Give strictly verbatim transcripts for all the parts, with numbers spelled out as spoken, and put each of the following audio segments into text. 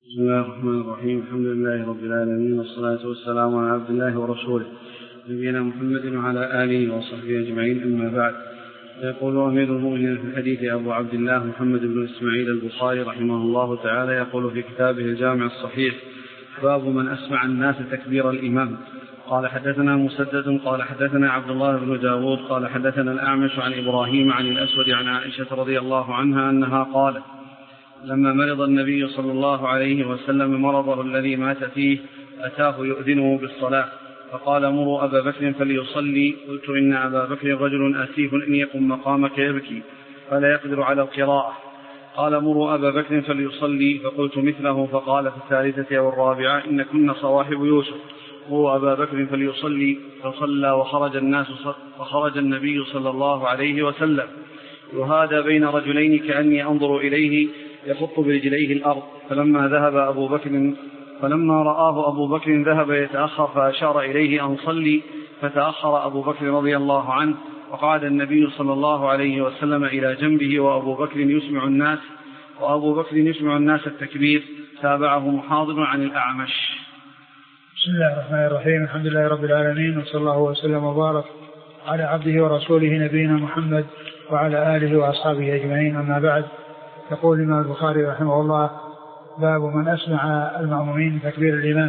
بسم الله الرحمن الرحيم. الحمد لله رب العالمين، والصلاة والسلام على عبد الله ورسوله نبينا محمد وعلى آله وصحبه أجمعين، أما بعد. يقول أمير المؤمنين في الحديث أبو عبد الله محمد بن إسماعيل البخاري رحمه الله تعالى، يقول في كتابه الجامع الصحيح: باب من أسمع الناس تكبير الإمام. قال حدثنا مسدد قال حدثنا عبد الله بن داود قال حدثنا الأعمش عن إبراهيم عن الأسود عن عائشة رضي الله عنها أنها قالت: لما مرض النبي صلى الله عليه وسلم مرضه الذي مات فيه أتاه يؤذنه بالصلاة، فقال: مروا أبا بكر فليصلي. قلت: إن أبا بكر رجل أسيف إن يقم مقامك يبكي فلا يقدر على القراءة. قال: مروا أبا بكر فليصلي. فقلت مثله. فقال في الثالثة أو الرابعة: إن كنا صواحب يوسف. مروا أبا بكر فليصلي. فصلى وخرج الناس وخرج النبي صلى الله عليه وسلم يهادى بين رجلين كأني أنظر إليه يخط برجليه الأرض. فلما ذهب أبو بكر فلما رآه أبو بكر ذهب يتأخر فأشار إليه أن صلي، فتأخر أبو بكر رضي الله عنه، وقعد النبي صلى الله عليه وسلم إلى جنبه وأبو بكر يسمع الناس وأبو بكر يسمع الناس التكبير. تابعه محاضر عن الأعمش. بسم الله الرحمن الرحيم. الحمد لله رب العالمين، وصلى الله وسلم وبارك على عبده ورسوله نبينا محمد وعلى آله وأصحابه أجمعين، أما بعد. يقول الإمام البخاري رحمه الله: باب من أسمع المأمومين تكبير الإمام.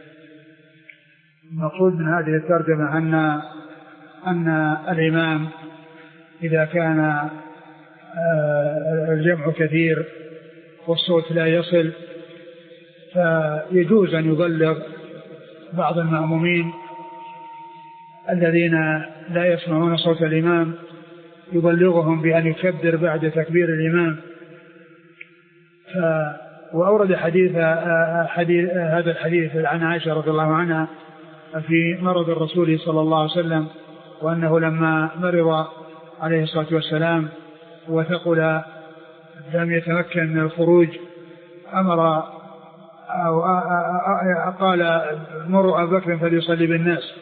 المقصود من هذه الترجمة أن أن الإمام إذا كان الجمع كثير والصوت لا يصل فيجوز أن يبلغ بعض المأمومين الذين لا يسمعون صوت الإمام، يبلغهم بأن يكبر بعد تكبير الإمام. ف... وأورد حديث... حديث هذا الحديث عن عائشة رضي الله عنها في مرض الرسول صلى الله عليه وسلم، وأنه لما مرض عليه الصلاة والسلام وثقل لم يتمكن من الخروج أمر أو قال: مروا أبا بكر فليصلي بالناس.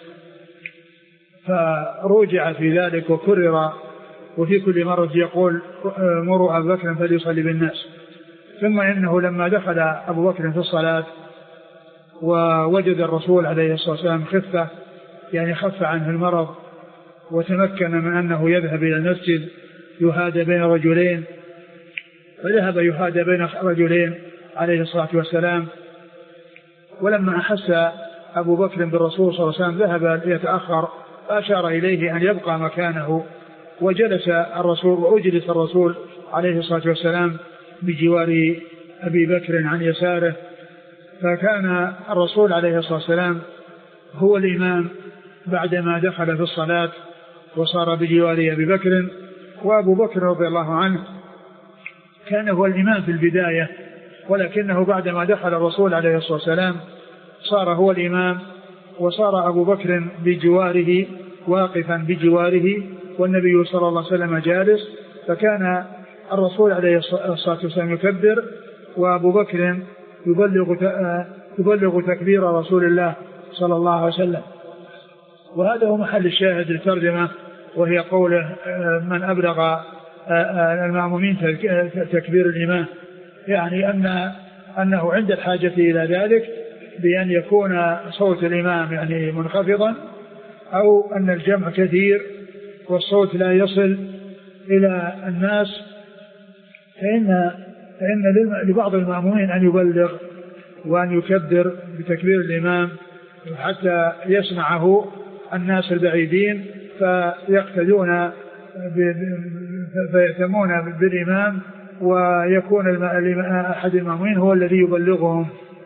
فرجع في ذلك وكرر، وفي كل مرة يقول: مروا أبا بكر فليصلي بالناس. ثم إنه لما دخل أبو بكر في الصلاة ووجد الرسول عليه الصلاة والسلام خفة، يعني خف عنه المرض وتمكن من أنه يذهب إلى المسجد يهادى بين رجلين، فذهب يهادى بين رجلين عليه الصلاة والسلام. ولما أحس أبو بكر بالرسول صلى الله عليه وسلم ذهب يتأخر، فأشار إليه أن يبقى مكانه، وجلس الرسول وأجلس الرسول عليه الصلاة والسلام بجوار أبي بكر عن يساره. فكان الرسول عليه الصلاة والسلام هو الإمام بعدما دخل في الصلاة وصار بجوار أبي بكر، وأبو بكر رضي الله عنه كان هو الإمام في البداية، ولكنه بعدما دخل الرسول عليه الصلاة والسلام صار هو الإمام، وصار أبو بكر بجواره واقفا بجواره والنبي صلى الله عليه وسلم جالس. فكان الرسول عليه الصلاة والسلام يكبر وأبو بكر يبلغ يبلغ تكبير رسول الله صلى الله عليه وسلم. وهذا هو محل الشاهد للترجمة، وهي قوله: من أبلغ المأمومين تكبير الإمام، يعني أن أنه عند الحاجة إلى ذلك بأن يكون صوت الإمام يعني منخفضا، أو أن الجمع كثير والصوت لا يصل إلى الناس، فإن, فإن لبعض المأمومين أن يبلغ وأن يكبر بتكبير الإمام حتى يسمعه الناس البعيدين فيقتدون فيأتمون بالإمام، ويكون أحد المأمومين هو الذي يبلغهم.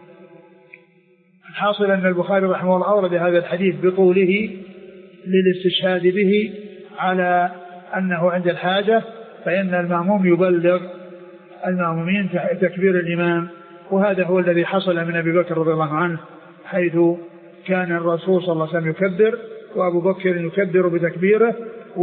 الحاصل أن البخاري رحمه الله أورد هذا الحديث بطوله للاستشهاد به على أنه عند الحاجة فإن المأموم يبلغ المأمومين تكبير الإمام. وهذا هو الذي حصل من أبي بكر رضي الله عنه، حيث كان الرسول صلى الله عليه وسلم يكبر وأبو بكر يكبر بتكبيره،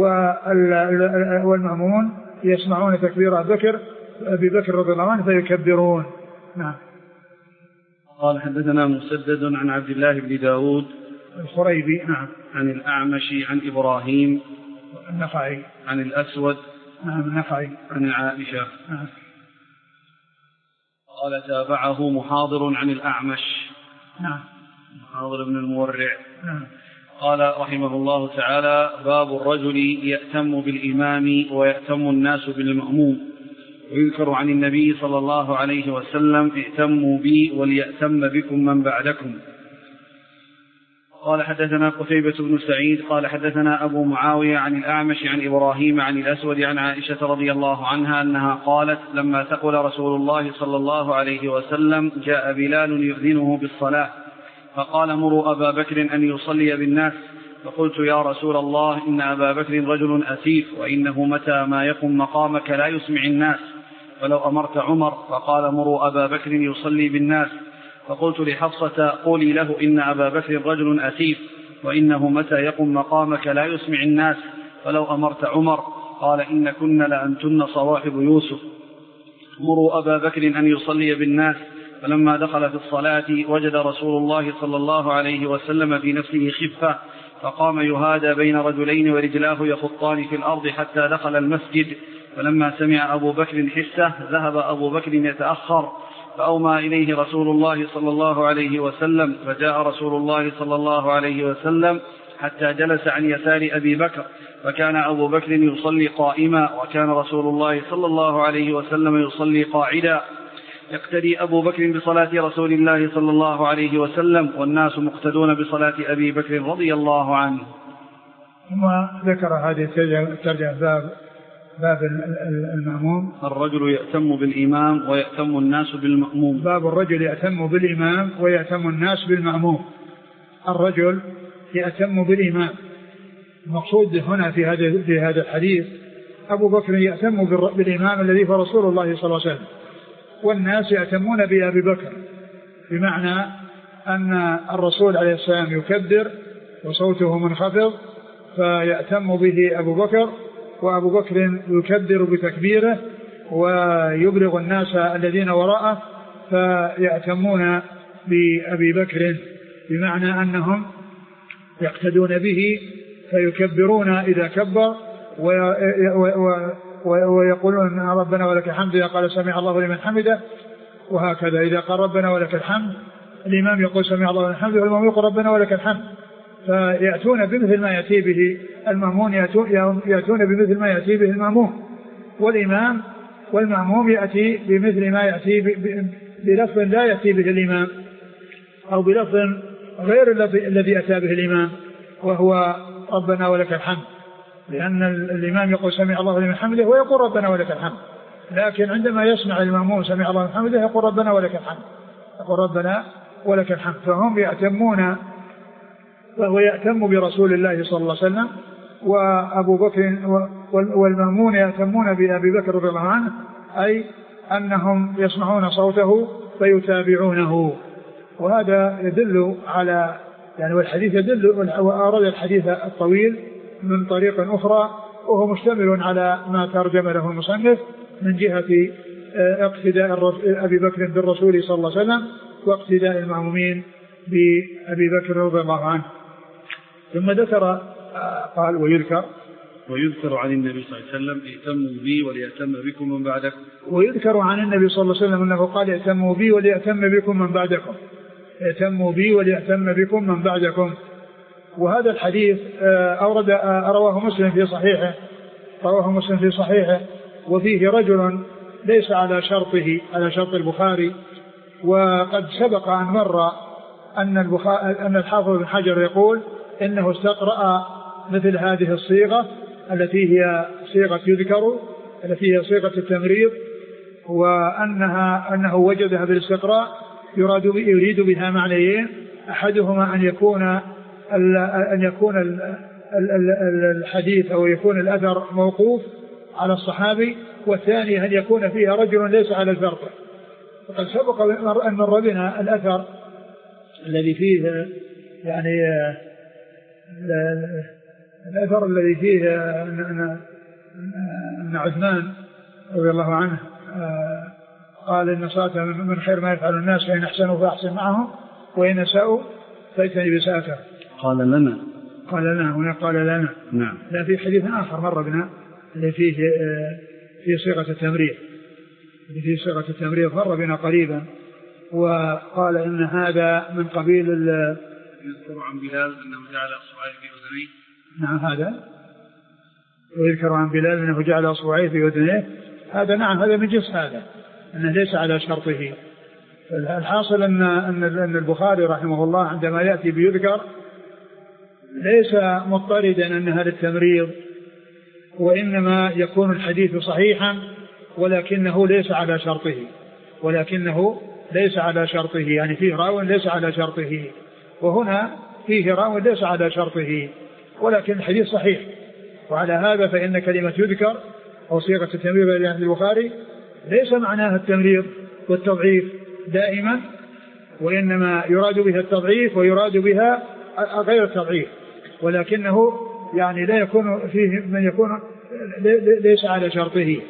والمأمومون يسمعون تكبير أبي بكر أبي بكر رضي الله عنه فيكبرون. نعم. قال حدثنا مسدد عن عبد الله بن داود الخريبي نعم عن الأعمش عن إبراهيم النخعي عن الأسود نعم النخعي عن عائشة. نعم. قال تابعه محاضر عن الأعمش. نعم. محاضر بن المورع. نعم. قال رحمه الله تعالى: باب الرجل يأتم بالإمام ويأتم الناس بالمأموم. ويذكر عن النبي صلى الله عليه وسلم: ائتموا بي وليأتم بكم من بعدكم. قال حدثنا قتيبة بن سعيد قال حدثنا أبو معاوية عن الأعمش عن إبراهيم عن الأسود عن عائشة رضي الله عنها أنها قالت: لما ثقل رسول الله صلى الله عليه وسلم جاء بلال يؤذنه بالصلاة فقال: مروا أبا بكر أن يصلي بالناس. فقلت: يا رسول الله، إن أبا بكر رجل أسيف، وإنه متى ما يقم مقامك لا يسمع الناس، ولو أمرت عمر. فقال: مروا أبا بكر يصلي بالناس. فقلت لحفصة: قولي له إن أبا بكر رجل أسيف، وإنه متى يقم مقامك لا يسمع الناس، فلو أمرت عمر. قال: إن كن لأنتن صواحب يوسف. مروا أبا بكر أن يصلي بالناس. فلما دخل في الصلاة وجد رسول الله صلى الله عليه وسلم في نفسه خفة، فقام يهادى بين رجلين ورجلاه يخطان في الأرض حتى دخل المسجد. فلما سمع أبو بكر حسه ذهب أبو بكر يتأخر، فأومى إليه رسول الله صلى الله عليه وسلم، فجاء رسول الله صلى الله عليه وسلم حتى جلس عن يسار أبي بكر، فكان أبو بكر يصلي قائما، وكان رسول الله صلى الله عليه وسلم يصلي قاعدا. يقتدي أبو بكر بصلاة رسول الله صلى الله عليه وسلم، والناس مقتدون بصلاة أبي بكر رضي الله عنه. ثم ذكر هذه الترجمة باب باب المأموم. الرجل يأتم بالإمام ويأتم الناس بالمأموم. باب الرجل يأتم بالإمام ويأتم الناس بالمأموم. الرجل يأتم بالإمام، المقصود هنا في هذا في هذا الحديث أبو بكر يأتم بالإمام الذي هو رسول الله صلى الله عليه وسلم، والناس يأتمون بأبي بكر، بمعنى أن الرسول عليه السلام يكبر وصوته منخفض فيأتم به أبو بكر، وأبو بكر يكبر بتكبيره ويبلغ الناس الذين وراءه فيأتمون بأبي بكر، بمعنى أنهم يقتدون به فيكبرون إذا كبر ويقولون ربنا ولك الحمد إذا قال سمع الله لمن حمده، وهكذا إذا قال ربنا ولك الحمد الإمام يقول سمع الله لمن حمده والإمام يقول ربنا ولك الحمد، فيأتون بمثل ما يأتي به المأمون، يأتون بمثل ما يأتي به المأمون، والإمام والمأموم يأتي بمثل ما يأتي بلفظ لا يأتي به الإمام، أو بلفظ غير الذي أتى به الإمام، وهو ربنا ولك الحمد، لأن الإمام يقول سمع الله لمن حمده ويقول ربنا ولك الحمد، لكن عندما يسمع المأموم سمع الله لمن حمده يقول ربنا ولك الحمد، يقول ربنا ولك الحمد. فهم يأتمون، وهو يأتم برسول الله صلى الله عليه وسلم، وأبو بكر والمأمون يأتمون بأبي بكر رضي الله عنه، أي أنهم يسمعون صوته فيتابعونه. وهذا يدل على يعني والحديث يدل، وأراد الحديث الطويل من طريق أخرى، وهو مشتمل على ما ترجم له المصنف من جهة اقتداء أبي بكر بالرسول صلى الله عليه وسلم واقتداء المأمومين بأبي بكر رضي الله عنه. ثم ذكر قال ويذكر ويذكر عن النبي صلى الله عليه وسلم ائتموا بي وليأتم بكم من بعدكم. ويذكر عن النبي صلى الله عليه وسلم أنه قال ائتموا بي وليأتم بكم من بعدكم، ائتموا بي وليأتم بكم من بعدكم. وهذا الحديث أورد رواه مسلم في صحيحه رواه مسلم في صحيحه وفيه رجل ليس على شرطه على شرط البخاري. وقد سبق أن مر أن أن الحافظ بن حجر يقول إنه استقرأ مثل هذه الصيغة التي هي صيغة يذكر، التي هي صيغة التمريض، وأنها أنه وجدها بالاستقراء يراد يريد بها معنيين: أحدهما أن يكون أن يكون الحديث أو يكون الأثر موقوف على الصحابي، والثاني أن يكون فيها رجل ليس على الفرق. فقد سبق أن مر بنا الأثر الذي فيه يعني الأثر الذي فيه أن عثمان رضي الله عنه قال إن صلاة من خير ما يفعل الناس، فإن أحسنوا فأحسن معهم وإن أساءوا فاجتنب بساءته. قال لنا قال لنا هنا قال لنا نعم. لا في حديث آخر مر بنا اللي فيه في صيغة التمرير في صيغة التمريض مر بنا قريبا، وقال إن هذا من قبيل يذكر عن بلال أنه جعل أصبعيه في أذنيه. نعم هذا ويذكر عن بلال أنه جعل أصبعيه في أذنيه، هذا نعم هذا من جنس هذا، أنه ليس على شرطه. الحاصل أن أن البخاري رحمه الله عندما يأتي بيذكر ليس مضطردا أنها للتمريض، وإنما يكون الحديث صحيحا ولكنه ليس على شرطه، ولكنه ليس على شرطه، يعني فيه راو ليس على شرطه، وهنا فيه راو ليس على شرطه ولكن الحديث صحيح. وعلى هذا فإن كلمة يذكر أو صيغة التمريض عند البخاري ليس معناها التمريض والتضعيف دائما، وإنما يراد بها التضعيف ويراد بها غير التضعيف، ولكنه يعني لا يكون فيه من يكون ليس على شرطه.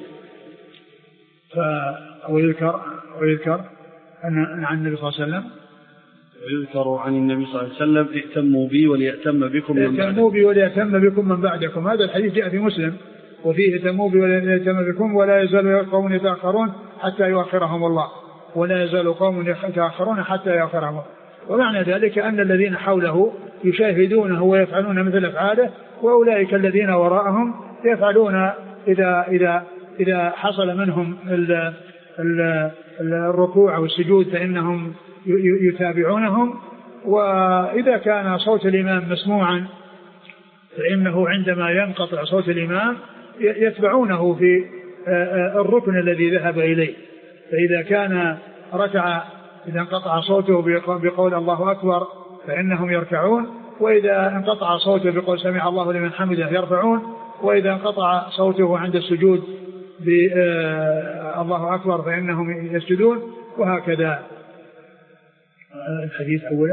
ويذكر ويذكر أن عن النبي صلى الله عليه وسلم ويذكر عن النبي صلى الله عليه وسلم ائتموا بي وليأتم بكم من بعدكم ائتموا بي وليأتم بكم من بعدكم. هذا الحديث جاء في مسلم وفيه ائتموا بي وليأتم بكم ولا يزال قوم يتأخرون حتى يؤخرهم الله، ولا يزال قوم يتأخرون حتى يؤخرهم. ومعنى ذلك أن الذين حوله يشاهدونه ويفعلون مثل أفعاله، وأولئك الذين وراءهم يفعلون إذا إذا إذا حصل منهم ال ال الركوع والسجود فإنهم يتابعونهم، وإذا كان صوت الإمام مسموعا فإنه عندما ينقطع صوت الإمام يتبعونه في الركن الذي ذهب إليه. فإذا كان ركع إذا انقطع صوته بقول الله أكبر فإنهم يركعون، وإذا انقطع صوته بقول سمع الله لمن حمده يرفعون، وإذا انقطع صوته عند السجود بالله أكبر فإنهم يسجدون، وهكذا. الحديث أولا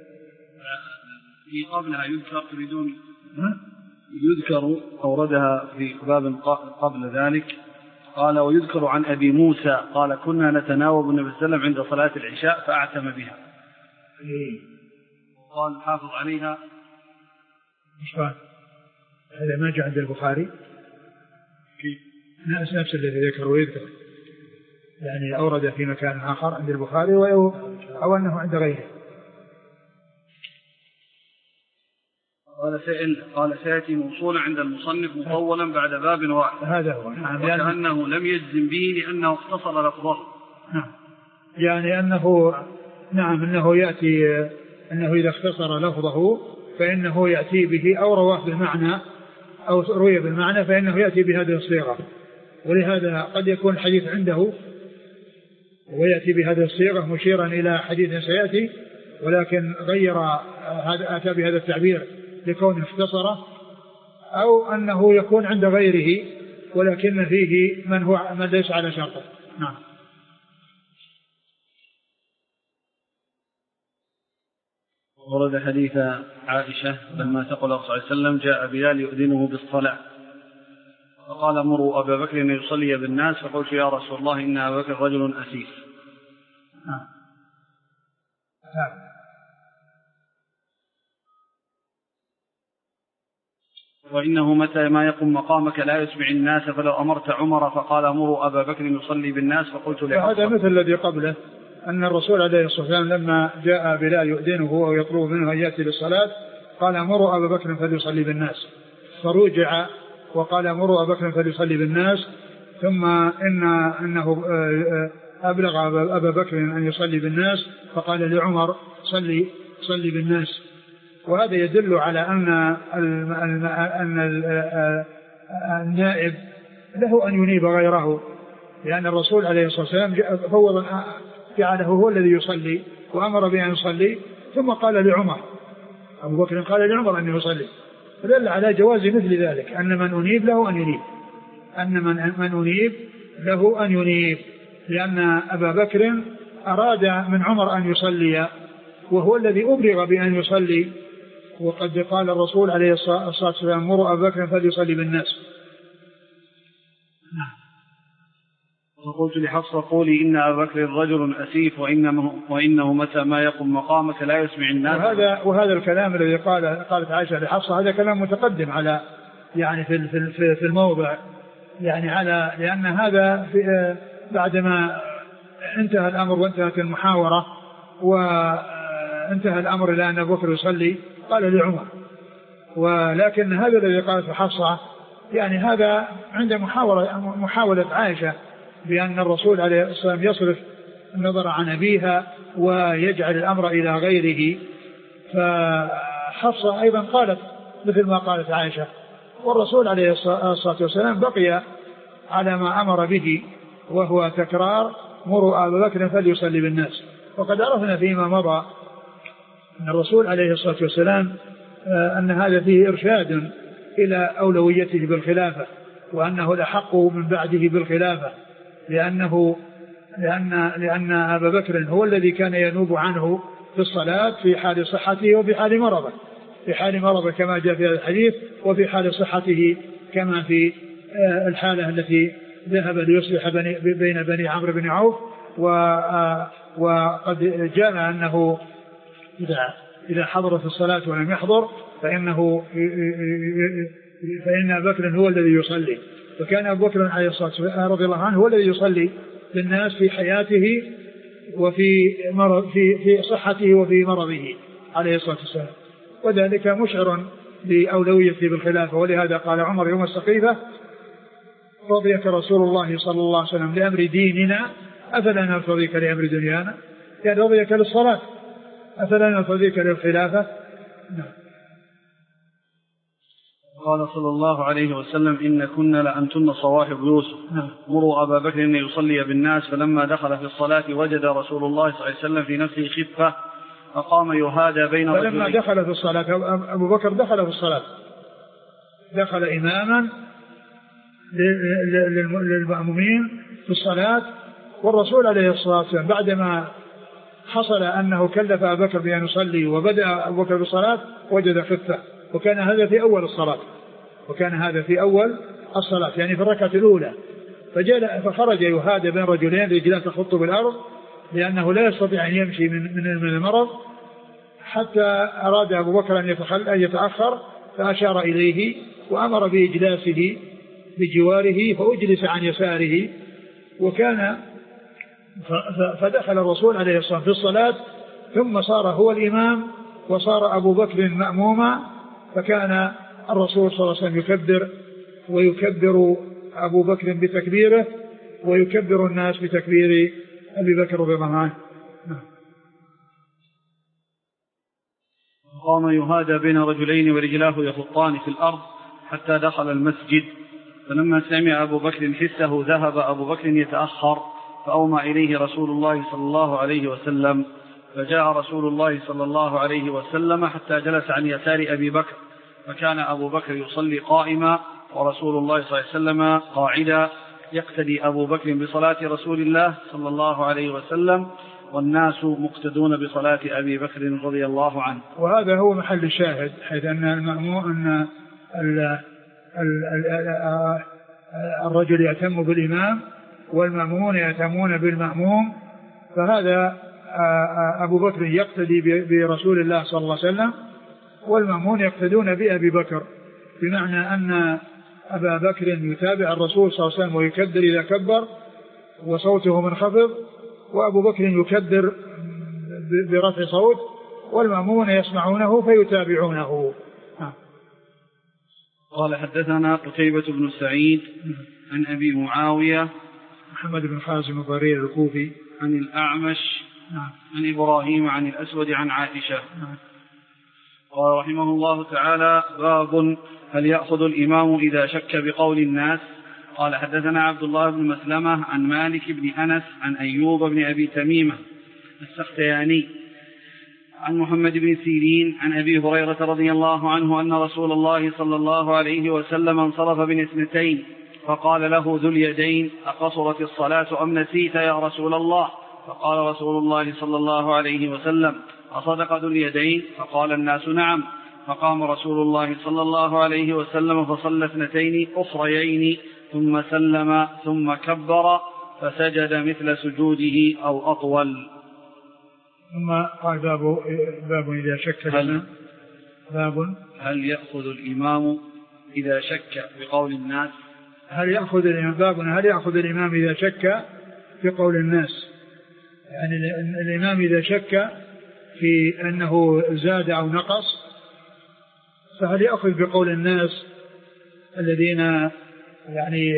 في قبلها يذكر تريدون يذكر أوردها في باب قبل ذلك. قال ويذكر عن أبي موسى قال كنا نتناوب النبي صلى الله عليه وسلم عند صلاة العشاء فأعتم بها. قال حافظ عليها. مش فاهم هذا ما جاء عند البخاري كيف نفس نفس الذي ذكر ويذكر، يعني أورد في مكان آخر عند البخاري أو أنه عند غيره. قال سئل قال سيأتي موصولا عند المصنف مطولا بعد باب واحد. هذا هو. نعم. وكأنه لم يجزم به لأنه اختصر لفظه. نعم. يعني أنه نعم أنه يأتي أنه إذا اختصر لفظه فإنه يأتي به أو رواه بالمعنى أو روي بالمعنى فإنه يأتي بهذه الصيغة. ولهذا قد يكون الحديث عنده ويأتي بهذه الصيغة مشيرا إلى حديث سيأتي، ولكن غير هذا أتى بهذا التعبير لكونه اختصره، أو أنه يكون عند غيره ولكن فيه من هو من ليس على شرطه. نعم. ورد حديث عائشة لما تقول الله صلى الله عليه وسلم جاء بلال يؤذنه بالصلاة فقال مروا أبا بكر أن يصلي بالناس، فقلت يا رسول الله إن أبا بكر رجل أسيف. نعم. وإنه متى ما يقوم مقامك لا يسمع الناس، فلو أمرت عمر فقال مروا أبا بكر يصلي بالناس فقلت لحفصة. هذا مثل الذي قبله أن الرسول عليه الصلاة والسلام لما جاء بلال يؤذنه أو يطلب منه أن يأتي للصلاة قال مروا أبا بكر فليصلي بالناس، فرجع وقال مروا أبا بكر فليصلي بالناس، ثم إن أنه أبلغ أبا بكر أن يصلي بالناس فقال لعمر صلي صلي بالناس. وهذا يدل على أن أن النائب له أن ينيب غيره، لأن الرسول عليه الصلاة والسلام فوض جعله هو الذي يصلي وأمر بأن يصلي، ثم قال لعمر أبو بكر قال لعمر أن يصلي، فدل على جواز مثل ذلك، أن من أنيب له أن ينيب أن من من أنيب له أن ينيب لأن أبا بكر أراد من عمر أن يصلي وهو الذي أبلغ بأن يصلي، وقد قال الرسول عليه الصلاة والسلام مروا أبا بكر فليصلي بالناس. فقلت لحفصة قولي إن أبا بكر رجل أسيف وإنه, وإنه متى ما يقوم مقامك لا يسمع الناس. وهذا, وهذا الكلام الذي قال قالت عائشة لحفصة هذا كلام متقدم على يعني في في في الموضع، يعني على لأن هذا في بعدما انتهى الأمر وانتهت المحاورة وانتهى الأمر إلى أن أبو بكر يصلي قال لعمر. ولكن هذا الذي قالته حفصة يعني هذا عند محاولة, محاولة عائشة بأن الرسول عليه الصلاة والسلام يصرف النظر عن أبيها ويجعل الأمر إلى غيره. فحفصة أيضا قالت مثل ما قالت عائشة، والرسول عليه الصلاة والسلام بقي على ما أمر به وهو تكرار مروا أبا بكر فليصلي بالناس. وقد عرفنا فيما مضى أن الرسول عليه الصلاة والسلام أن هذا فيه إرشاد إلى أولويته بالخلافة، وأنه الأحق من بعده بالخلافة، لأنه لأن, لأن أبا بكر هو الذي كان ينوب عنه في الصلاة في حال صحته وفي حال مرضه، في حال مرضه كما جاء في هذا الحديث، وفي حال صحته كما في الحالة التي ذهب ليصلح بني بين بني عمرو بن عوف. وقد جاء أنه إذا إذا حضرت الصلاة ولم يحضر فإنه فإن أبا بكر هو الذي يصلي. وكان أبو بكر عليه الصلاة والسلام رضي الله عنه هو الذي يصلي للناس في حياته وفي مرض في في صحته وفي مرضه عليه الصلاة والسلام، وذلك مشعر بأولويته بالخلافة. ولهذا قال عمر يوم السقيفة: رضيك رسول الله صلى الله عليه وسلم لأمر ديننا أفلا نرتضيك لأمر دنيانا، يعني رضيك للصلاة أفلا نرتضيك للخلافة. نعم. قال صلى الله عليه وسلم: إن كنا لأنتن صواحب يوسف، مروا أبا بكر أن يصلي بالناس، فلما دخل في الصلاة وجد رسول الله صلى الله عليه وسلم في نفسه خفة فقام يهادى بين رجلين. فلما دخل في الصلاة أبو بكر دخل في الصلاة، دخل إماما للمأمومين في الصلاة، والرسول عليه الصلاة والسلام بعدما حصل أنه كلف أبا بكر بأن يصلي وبدأ أبو بكر بالصلاة وجد خفة، وكان هذا في أول الصلاة وكان هذا في أول الصلاة يعني في الركعة الأولى. فجاء فخرج يهادى بين رجلين رجلاه تخط بالأرض لأنه لا يستطيع أن يمشي من من المرض، حتى أراد أبو بكر أن يتأخر فأشار إليه وأمر بإجلاسه بجواره فأجلس عن يساره. وكان فدخل الرسول عليه الصلاة والسلام في الصلاة ثم صار هو الإمام وصار أبو بكر مأموما، فكان الرسول صلى الله عليه وسلم يكبر ويكبر أبو بكر بتكبيره ويكبر الناس بتكبير أبي بكر رضي الله عنه. قام يهادى بين رجلين ورجلاه يخطان في الأرض حتى دخل المسجد، فلما سمع أبو بكر حسه ذهب أبو بكر يتأخر، فأومى إليه رسول الله صلى الله عليه وسلم، فجاء رسول الله صلى الله عليه وسلم حتى جلس عن يسار أبي بكر، فكان أبو بكر يصلي قائما ورسول الله صلى الله عليه وسلم قاعدا، يقتدي أبو بكر بصلاة رسول الله صلى الله عليه وسلم، والناس مقتدون بصلاة أبي بكر رضي الله عنه. وهذا هو محل الشاهد، حيث أن المأموم أن الرجل يأتم بالإمام والمأمومون يأتمون بالمأموم، فهذا أبو بكر يقتدي برسول الله صلى الله عليه وسلم والمأمون يقتدون بأبي بكر، بمعنى أن أبا بكر يتابع الرسول صلى الله عليه وسلم ويكبر إذا كبر وصوته منخفض، وأبو بكر يكبر برفع صوت والمأمون يسمعونه فيتابعونه. قال: حدثنا قتيبة بن سعيد عن أبي معاوية محمد بن حازم الضرير الكوفي عن الأعمش عن إبراهيم عن الأسود عن عائشة. قال رحمه الله تعالى: باب هل يأخذ الإمام إذا شك بقول الناس. قال: حدثنا عبد الله بن مسلمة عن مالك بن أنس عن أيوب بن أبي تميمة السختياني عن محمد بن سيرين عن أبي هريرة رضي الله عنه أن رسول الله صلى الله عليه وسلم انصرف من اثنتين فقال له ذو اليدين: أقصرت الصلاة أم نسيت يا رسول الله؟ فقال رسول الله صلى الله عليه وسلم: أصدق ذو اليدين؟ فقال الناس: نعم. فقام رسول الله صلى الله عليه وسلم فصلى اثنتين أخريين ثم سلم ثم كبر فسجد مثل سجوده أو أطول. ثم قال: باب, باب إذا شك هل, باب هل يأخذ الإمام إذا شك بقول الناس؟ هل يأخذ الإمام باب هل يأخذ الإمام إذا شك في قول الناس. يعني الإمام إذا شك في أنه زاد أو نقص فهل يأخذ بقول الناس الذين يعني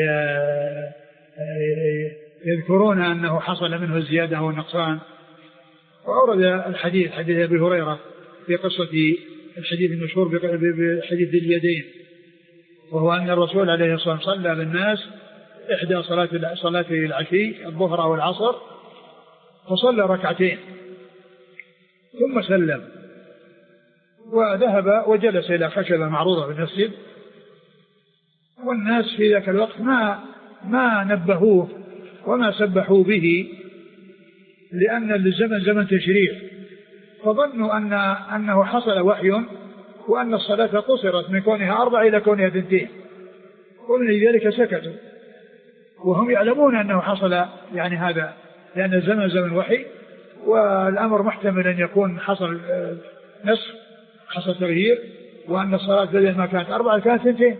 يذكرون أنه حصل منه الزيادة والنقصان؟ وأورد الحديث حديث أبي هريرة في قصة الحديث المشهور بحديث اليدين، وهو أن الرسول عليه الصلاة والسلام صلى بالناس إحدى صلاة صلاة العشي الظهر أو العصر، فصلى ركعتين ثم سلم وذهب وجلس إلى خشبة معروضة في المسجد، والناس في ذاك الوقت ما ما نبهوه وما سبحوا به، لأن الزمن زمن تشريع، فظنوا أن أنه حصل وحي وأن الصلاة قصرت من كونها أربع إلى كونها اثنتين، ومن ذلك سكتوا وهم يعلمون أنه حصل يعني هذا، لأن الزمن زمن وحي والأمر محتمل أن يكون حصل نسخ، حصل تغيير، وأن الصلاة بدل ما كانت أربعة كانت اثنتين.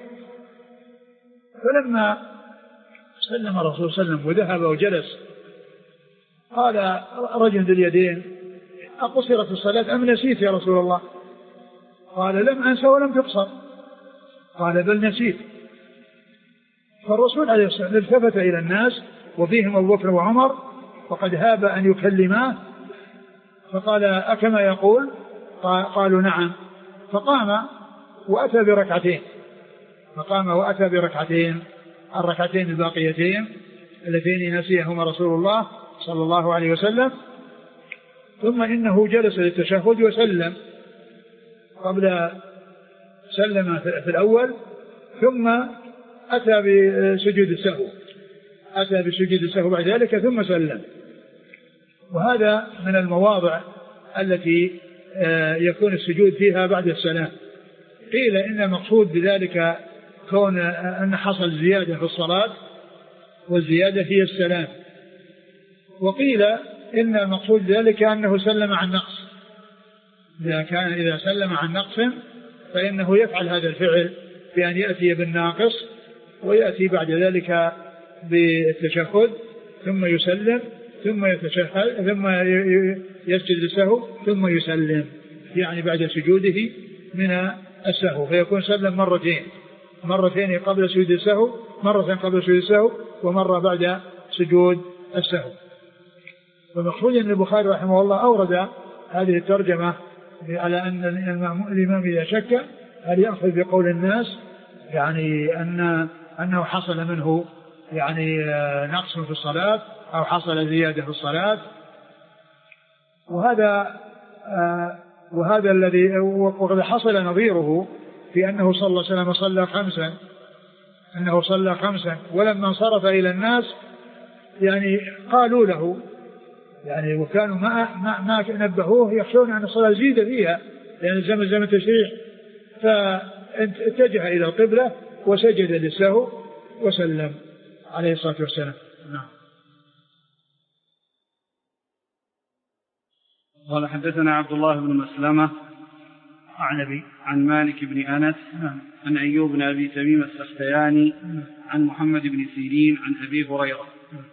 فلما سلم الرسول صلى الله عليه وسلم وذهب وجلس قال رجل ذي اليدين: أقصرت الصلاة أم نسيت يا رسول الله؟ قال: لم أنسى ولم تقصر. قال: بل نسيت. فالرسول عليه الصلاة والسلام التفت إلى الناس وفيهم أبو بكر وعمر وقد هاب أن يكلماه، فقال: أكما يقول؟ قالوا: نعم. فقام وأتى بركعتين فقام وأتى بركعتين الركعتين الباقيتين اللتين نسيهما رسول الله صلى الله عليه وسلم، ثم إنه جلس للتشهد وسلم قبل سلم في الأول، ثم أتى بسجود السهو أتى بسجود السهو بعد ذلك ثم سلم. وهذا من المواضع التي يكون السجود فيها بعد السلام. قيل إن المقصود بذلك كون أن حصل زيادة في الصلاة، والزيادة هي السلام. وقيل إن المقصود بذلك أنه سلم عن نقص، إذا كان إذا سلم عن نقص فإنه يفعل هذا الفعل بأن يأتي بالناقص ويأتي بعد ذلك بالتشهد ثم يسلم ثم يتشهد ثم يسجد السهو ثم يسلم، يعني بعد سجوده من السهو، فيكون سلم مرتين مرتين قبل سجود السهو، مرة قبل سجود السهو ومرة بعد سجود السهو. ومقصود أن البخاري رحمه الله أورد هذه الترجمة على أن الإمام إذا شك هل يأخذ بقول الناس، يعني أن أنه حصل منه يعني نقص في الصلاة أو حصل زيادة في الصلاة. وهذا وهذا الذي وقد حصل نظيره في أنه صلى الله عليه وسلم صلى خمسا أنه صلى خمسا ولما انصرف إلى الناس يعني قالوا له يعني وكانوا ما ما, ما نبهوه يخشون أن الصلاة زيد فيها لأن الزمن زمن تشريع، فاتجه إلى القبلة وسجد للسهو وسلم عليه الصلاة والسلام. نعم. قال: حدثنا عبد الله بن مسلمة عن أبي عن مالك بن أنس عن أيوب بن أبي تميم السختياني عن محمد بن سيرين عن أبي هريرة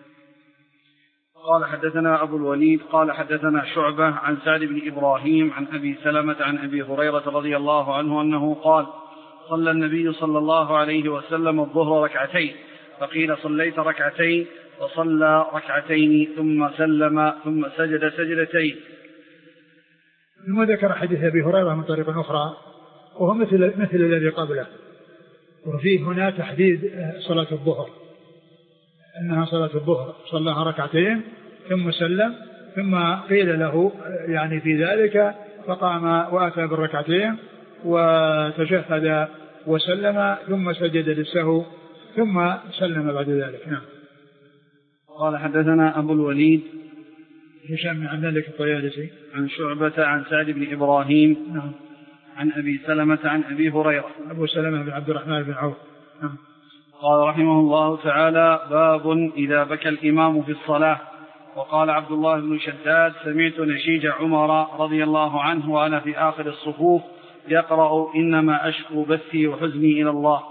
قال: حدثنا أبو الوليد قال: حدثنا شعبة عن سعد بن إبراهيم عن أبي سلمة عن أبي هريرة رضي الله عنه أنه قال: صلى النبي صلى الله عليه وسلم الظهر ركعتين، فقيل: صليت ركعتين؟ وصلى ركعتين ثم سلم ثم سجد سجدتين. ثم ذكر حديث أبي هريرة من طريق أخرى وهو مثل مثل الذي قبله، وفيه هنا تحديد صلاة الظهر أنها صلاة الظهر صلىها ركعتين ثم سلم، ثم قيل له يعني في ذلك فقام وأتى بالركعتين وتشهد وسلم ثم سجد للسهو ثم سلم بعد ذلك. نعم. قال: حدثنا أبو الوليد هشام بن عبد الملك الطيالسي عن شعبة عن سعد بن إبراهيم نعم. عن أبي سلمة عن أبي هريرة أبو سلمة بن عبد الرحمن بن عوف. نعم. قال رحمه الله تعالى: باب إذا بكى الإمام في الصلاة. وقال عبد الله بن شداد: سمعت نشيج عمر رضي الله عنه وأنا في آخر الصفوف يقرأ: إنما أشكو بثي وحزني إلى الله.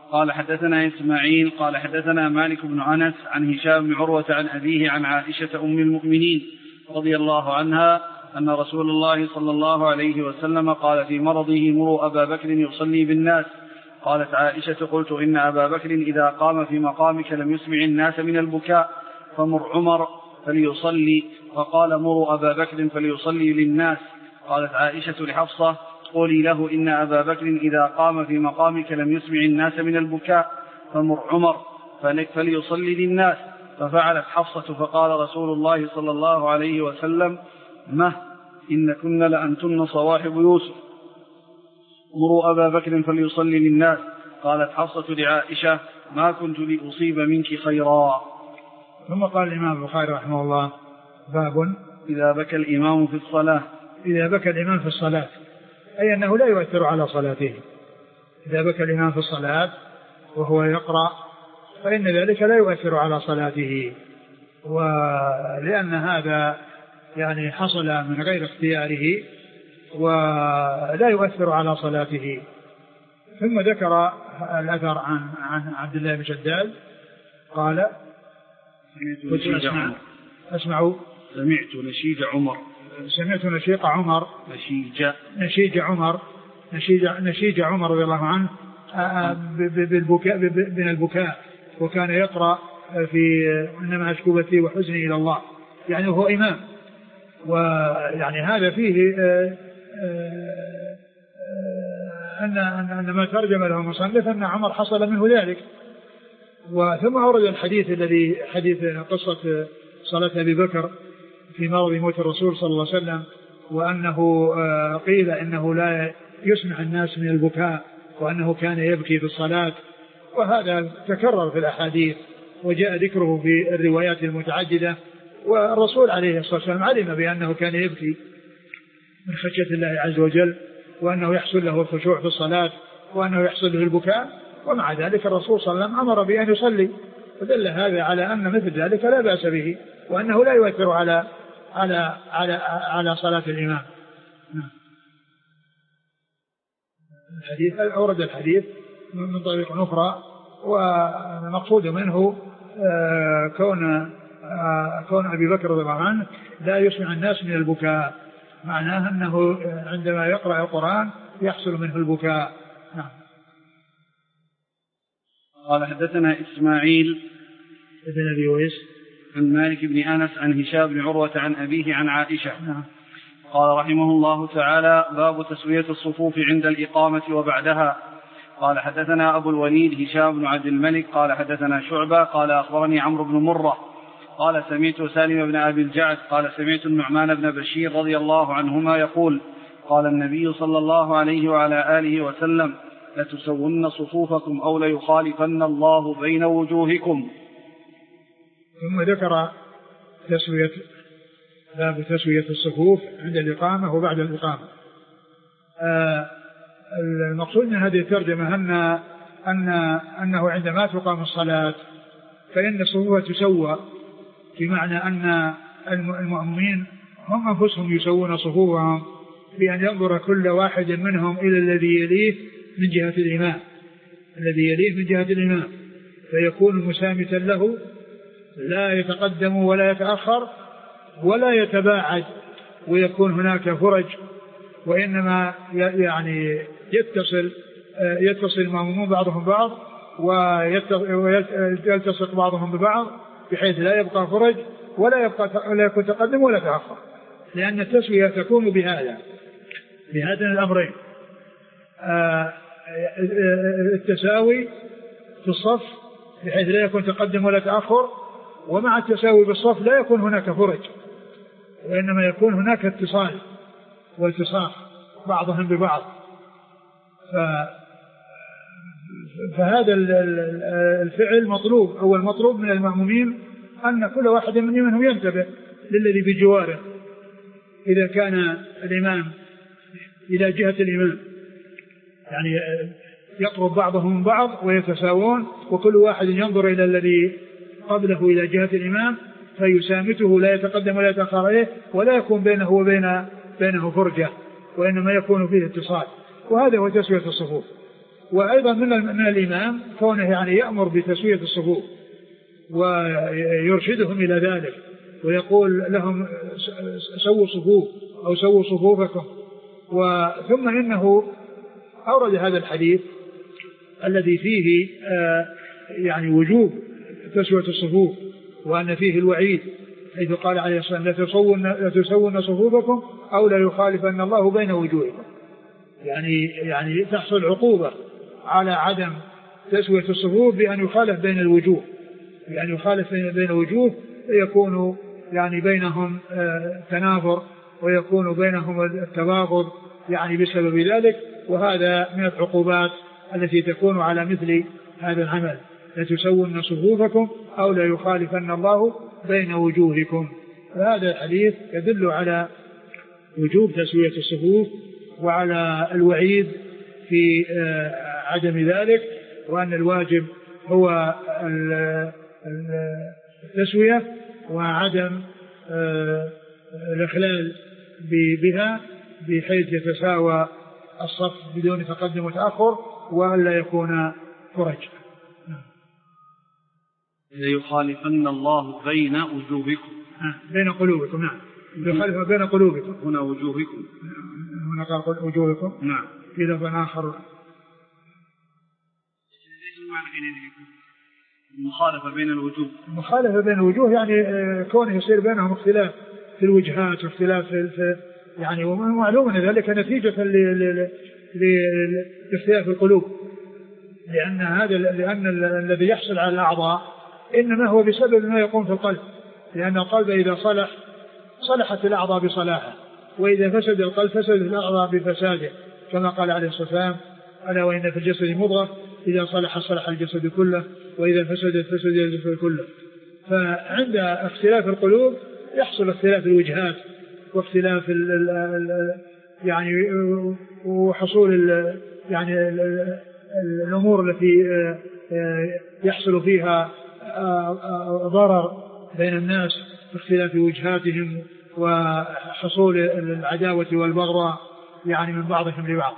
قال حدثنا إسماعيل قال حدثنا مالك بن أنس عن هشام بن عروة عن أبيه عن عائشة أم المؤمنين رضي الله عنها أن رسول الله صلى الله عليه وسلم قال في مرضه مروا أبا بكر يصلي بالناس. قالت عائشة قلت إن أبا بكر إذا قام في مقامك لم يسمع الناس من البكاء فمر عمر فليصلي، فقال مروا أبا بكر فليصلي للناس. قالت عائشة لحفصة قولي له إن أبا بكر إذا قام في مقامك لم يسمع الناس من البكاء فمر عمر فليصلي للناس. ففعلت حفصة فقال رسول الله صلى الله عليه وسلم مه إن كن لأنتن صواحب يوسف مروا أبا بكر فليصلي للناس. قالت حفصة لعائشة ما كنت لأصيب منك خيرا. ثم قال الإمام البخاري رحمه الله باب إذا بكى الإمام في الصلاة. إذا بكى الإمام في الصلاة أي أنه لا يؤثر على صلاته. إذا بكى الإمام في الصلاة وهو يقرأ فإن ذلك لا يؤثر على صلاته، ولأن هذا يعني حصل من غير اختياره ولا يؤثر على صلاته. ثم ذكر الأثر عن عن عبد الله بن شداد قال أسمع أسمع سمعت نشيج عمر سمعت نشيق عمر نشيج نشيج عمر نشيج نشيج عمر رضي الله عنه بالبكاء من البكاء، وكان يقرأ في إنما أشكو بثي وحزني إلى الله، يعني هو إمام. ويعني هذا فيه أن أن ما ترجم له المصنف أن عمر حصل منه ذلك. وثم أورد الحديث الذي حديث قصة صلاة أبي بكر في مرض موت الرسول صلى الله عليه وسلم، وأنه قيل إنه لا يسمع الناس من البكاء وأنه كان يبكي في الصلاة، وهذا تكرر في الأحاديث وجاء ذكره في الروايات المتعددة. والرسول عليه الصلاة والسلام علم بأنه كان يبكي من خشية الله عز وجل، وأنه يحصل له الخشوع في الصلاة، وأنه يحصل له البكاء، ومع ذلك الرسول صلى الله عليه وسلم أمر بأن يصلي، فدل هذا على أن مثل ذلك لا بأس به، وأنه لا يؤثر على على على على صلاة الإمام. الحديث أورد الحديث من طريق أخرى، والمقصود منه كون كون أبي بكر رضي الله عنه لا يسمع الناس من البكاء، معناه أنه عندما يقرأ القرآن يحصل منه البكاء. نعم. قال حدثنا إسماعيل ابن أبي ويس عن مالك بن أنس عن هشام بن عروة عن أبيه عن عائشة. نعم. قال رحمه الله تعالى باب تسوية الصفوف عند الإقامة وبعدها. قال حدثنا أبو الوليد هشام بن عبد الملك قال حدثنا شعبة قال أخبرني عمرو بن مرة قال سمعت سالم بن أبي الجعد قال سمعت النعمان بن بشير رضي الله عنهما يقول قال النبي صلى الله عليه وعلى آله وسلم لتسون صفوفكم أو ليخالفن الله بين وجوهكم. ثم ذكر تسوية باب تسوية الصفوف عند الإقامة وبعد الإقامة. آه المقصود من هذه الترجمة أن أن أنه عندما تقام الصلاة فإن الصفوف تسوى، بمعنى أن المؤمنين هم أنفسهم يسوون صفوفهم بأن ينظر كل واحد منهم إلى الذي يليه من جهة الإمام الذي يليه من جهة الإمام فيكون مسامتا له، لا يتقدم ولا يتأخر ولا يتباعد ويكون هناك فرج، وإنما يعني يتصل يتصل المؤمنون بعضهم بعض ويلتصق بعضهم ببعض بحيث لا يبقى فرج ولا يبقى ولا يكون تقدم ولا تأخر، لأن التسوية تكون بهذا بهذين الأمرين: التساوي في الصف بحيث لا يكون تقدم ولا تأخر، ومع التساوي بالصف لا يكون هناك فرج وإنما يكون هناك اتصال والتصاق بعضهم ببعض. ف... فهذا الفعل مطلوب، أو المطلوب من المأمومين أن كل واحد منهم ينتبه للذي بجواره إذا كان الإمام إلى جهة الإمام، يعني يقرب بعضهم من بعض ويتساوون، وكل واحد ينظر إلى الذي قبله إلى جهة الإمام فيسامته، لا يتقدم ولا يتأخر إليه، ولا يكون بينه وبين بينه فرجة، وإنما يكون فيه اتصال. وهذا هو تسوية الصفوف. وأيضا من من الإمام كونه يعني يأمر بتسوية الصفوف ويرشدهم إلى ذلك ويقول لهم سووا صفوف أو سووا صفوفكم. وثم إنه أورد هذا الحديث الذي فيه يعني وجوب تسوية الصفوف وأن فيه الوعيد، حيث قال عليه الصلاة والسلام لا تسوون صفوفكم أو لا يخالفن الله بين وجوهكم، يعني يعني تحصل عقوبة على عدم تسوية الصفوف بأن يخالف بين الوجوه، بأن يخالف بين الوجوه يكون يعني بينهم تنافر ويكون بينهم التباغض يعني بسبب ذلك، وهذا من العقوبات التي تكون على مثل هذا العمل، لتسوون صفوفكم أو لا يخالفن الله بين وجوهكم. هذا الحديث يدل على وجوب تسوية الصفوف وعلى الوعيد في عدم ذلك، وأن الواجب هو التسوية وعدم الإخلال بها بحيث يتساوى الصف بدون تقدم وتأخر وألا يكون فرج. ليخالفن الله بين وجوهكم بين قلوبكم. نعم يخالف بين قلوبكم. هنا وجوهكم، هنا قال وجوهكم. نعم في لفظ آخر المخالفة بين الوجوه. المخالفة بين الوجوه يعني كونه يصير بينهم اختلاف في الوجهات واختلاف في يعني، ومعلوم أن ذلك نتيجة لاختلاف القلوب، لأن هذا لأن الذي يحصل على الأعضاء إنما هو بسبب ما يقوم في القلب، لأن القلب إذا صلح صلحت الأعضاء بصلاحه، وإذا فسد القلب فسد الأعضاء بفساده، كما قال عليه الصلاة والسلام ألا وإن في الجسد مضغة إذا صلح صلح الجسد كله وإذا فسد فسد الجسد كله. فعند اختلاف القلوب يحصل اختلاف الوجهات واختلاف ال ال ال يعني وحصول ال يعني ال الأمور التي يحصل فيها ضرر بين الناس باختلاف وجهاتهم وحصول العداوة والبغضاء يعني من بعضهم لبعض.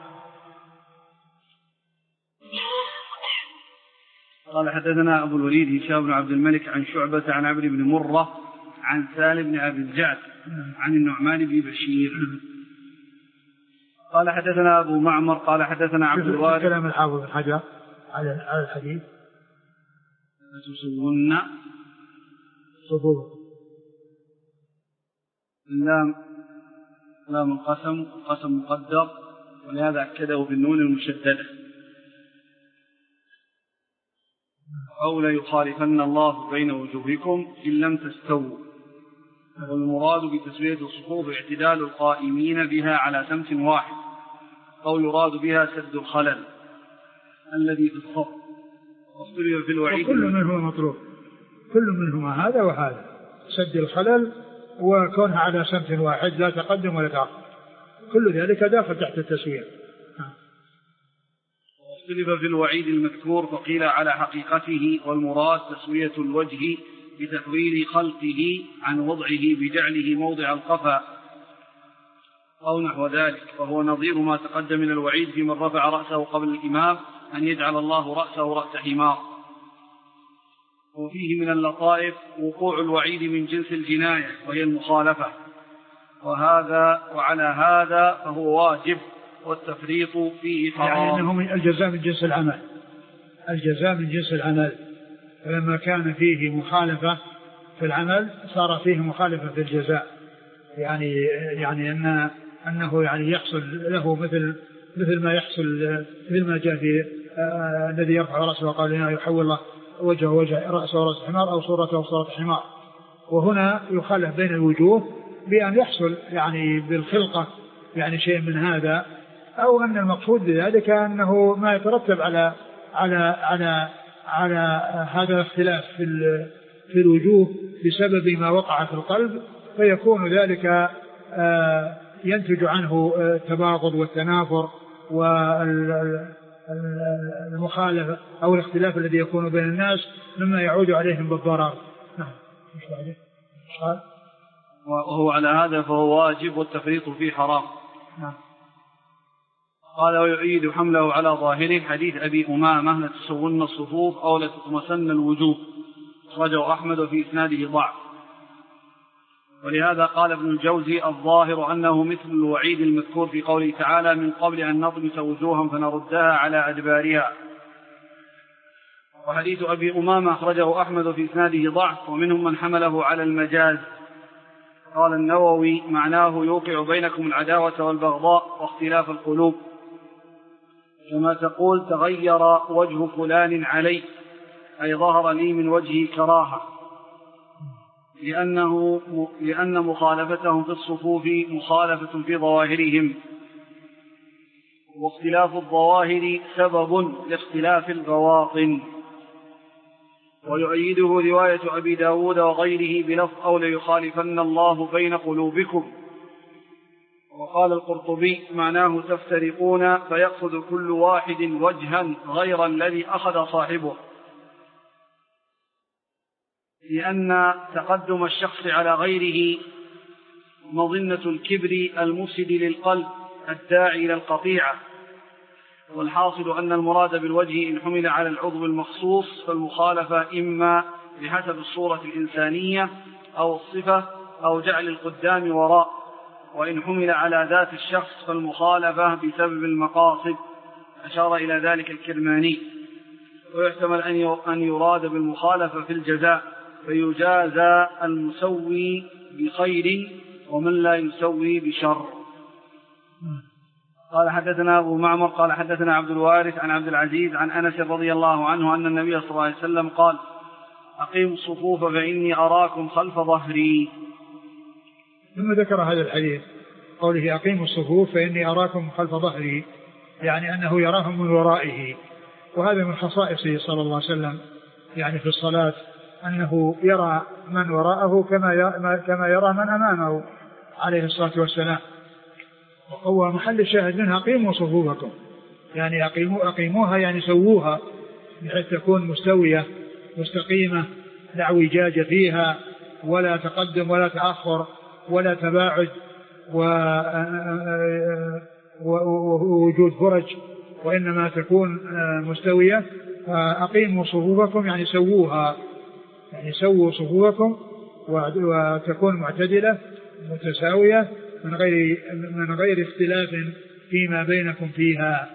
قال حدثنا أبو الوليد هشام بن عبد الملك عن شعبة عن عمرو بن مرة عن سالم بن أبي الجعد عن النعمان بن بشير قال حدثنا أبو معمر قال حدثنا عبد الوارث. كلام الحافظ بن حجر على الحديث لتسوون صفوف اللام لام القسم القسم مقدر ولهذا أكده بالنون المشددة أو لا يخالفن الله بين وجوهكم إن لم تستووا. والمراد بتسوية الصفوف اعتدال القائمين بها على سمت واحد أو يراد بها سد الخلل الذي في الصف واختلف في الوعيد. وكل منهما مطلوب، كل منهما هذا وهذا، سد الخلل وكونها على سمت واحد لا تقدم ولا تأخر، كل ذلك داخل تحت التسوية. واختلف في الوعيد المذكور فقيل على حقيقته والمراد تسوية الوجه بتحويل خلقه عن وضعه بجعله موضع القفا أو نحو ذلك، وهو نظير ما تقدم من الوعيد في من رفع رأسه قبل الإمام أن يجعل الله رأسه رأس حمار. وفيه من اللطائف وقوع الوعيد من جنس الجناية وهي المخالفة، وهذا وعلى هذا فهو واجب والتفريط فيه حرام. يعني أنه الجزاء من جنس العمل، الجزاء من جنس العمل، فلما كان فيه مخالفة في العمل صار فيه مخالفة في الجزاء، يعني يعني أن أنه يعني يحصل له مثل مثل ما يحصل مثل ما جاء في آه الذي يرفع رأسه وقال لنا يحول الله وجهه وجه رأسه ورأس حمار أو صورته وصورة حمار. وهنا يخالف بين الوجوه بأن يحصل يعني بالخلقة يعني شيء من هذا، أو أن المقصود بذلك أنه ما يترتب على على على على هذا الاختلاف في في الوجوه بسبب ما وقع في القلب، فيكون ذلك ينتج عنه التباغض والتنافر والمخالفة أو الاختلاف الذي يكون بين الناس مما يعود عليهم بالضرر. نعم. وهو على هذا فهو واجب والتفريط فيه حرام. نعم. قال ويعيد حمله على ظاهره حديث أبي أمامة لتسون الصفوف أو لتطمسن الوجوه، أخرجه أحمد في إسناده ضعف. ولهذا قال ابن الجوزي الظاهر أنه مثل الوعيد المذكور في قوله تعالى من قبل أن نطمس وجوها فنردها على أدبارها. وحديث أبي أمامة أخرجه أحمد في إسناده ضعف، ومنهم من حمله على المجاز. قال النووي معناه يوقع بينكم العداوة والبغضاء واختلاف القلوب، كما تقول تغير وجه فلان علي، أي ظهر لي من وجهه كراهة، لأنه لأن مخالفتهم في الصفوف مخالفة في ظواهرهم، واختلاف الظواهر سبب لاختلاف البواطن. ويؤيده رواية أبي داود وغيره بلفظ أو ليخالفن الله بين قلوبكم. وقال القرطبي معناه تفترقون فيأخذ كل واحد وجها غير الذي أخذ صاحبه، لأن تقدم الشخص على غيره مظنة الكبر المفسد للقلب الداعي إلى القطيعة. والحاصل أن المراد بالوجه إن حمل على العضو المخصوص فالمخالفة إما بحسب الصورة الإنسانية أو الصفة أو جعل القدام وراء، وإن حمل على ذات الشخص فالمخالفة بسبب المقاصد، أشار إلى ذلك الكرماني. ويحتمل أن يراد بالمخالفة في الجزاء فيجازى المسوي بخير ومن لا يسوي بشر. قال حدثنا أبو معمر قال حدثنا عبد الوارث عن عبد العزيز عن أنس رضي الله عنه أن النبي صلى الله عليه وسلم قال أقيموا الصفوف فإني أراكم خلف ظهري. ثم ذكر هذا الحديث قوله أقيموا الصفوف فإني أراكم خلف ظهري، يعني أنه يراهم من ورائه، وهذا من خصائصه صلى الله عليه وسلم يعني في الصلاة، أنه يرى من وراءه كما يرى من أمامه عليه الصلاة والسلام. وهو محل الشاهد منها أقيموا صفوفكم، يعني أقيموا أقيموها يعني سووها بحيث تكون مستوية مستقيمة لا اعوجاج فيها ولا تقدم ولا تأخر ولا تباعد ووجود فرج، وإنما تكون مستوية. أقيموا صفوفكم يعني سووها، يعني سووا صفوفكم وتكون معتدلة متساوية من غير من غير اختلاف فيما بينكم فيها.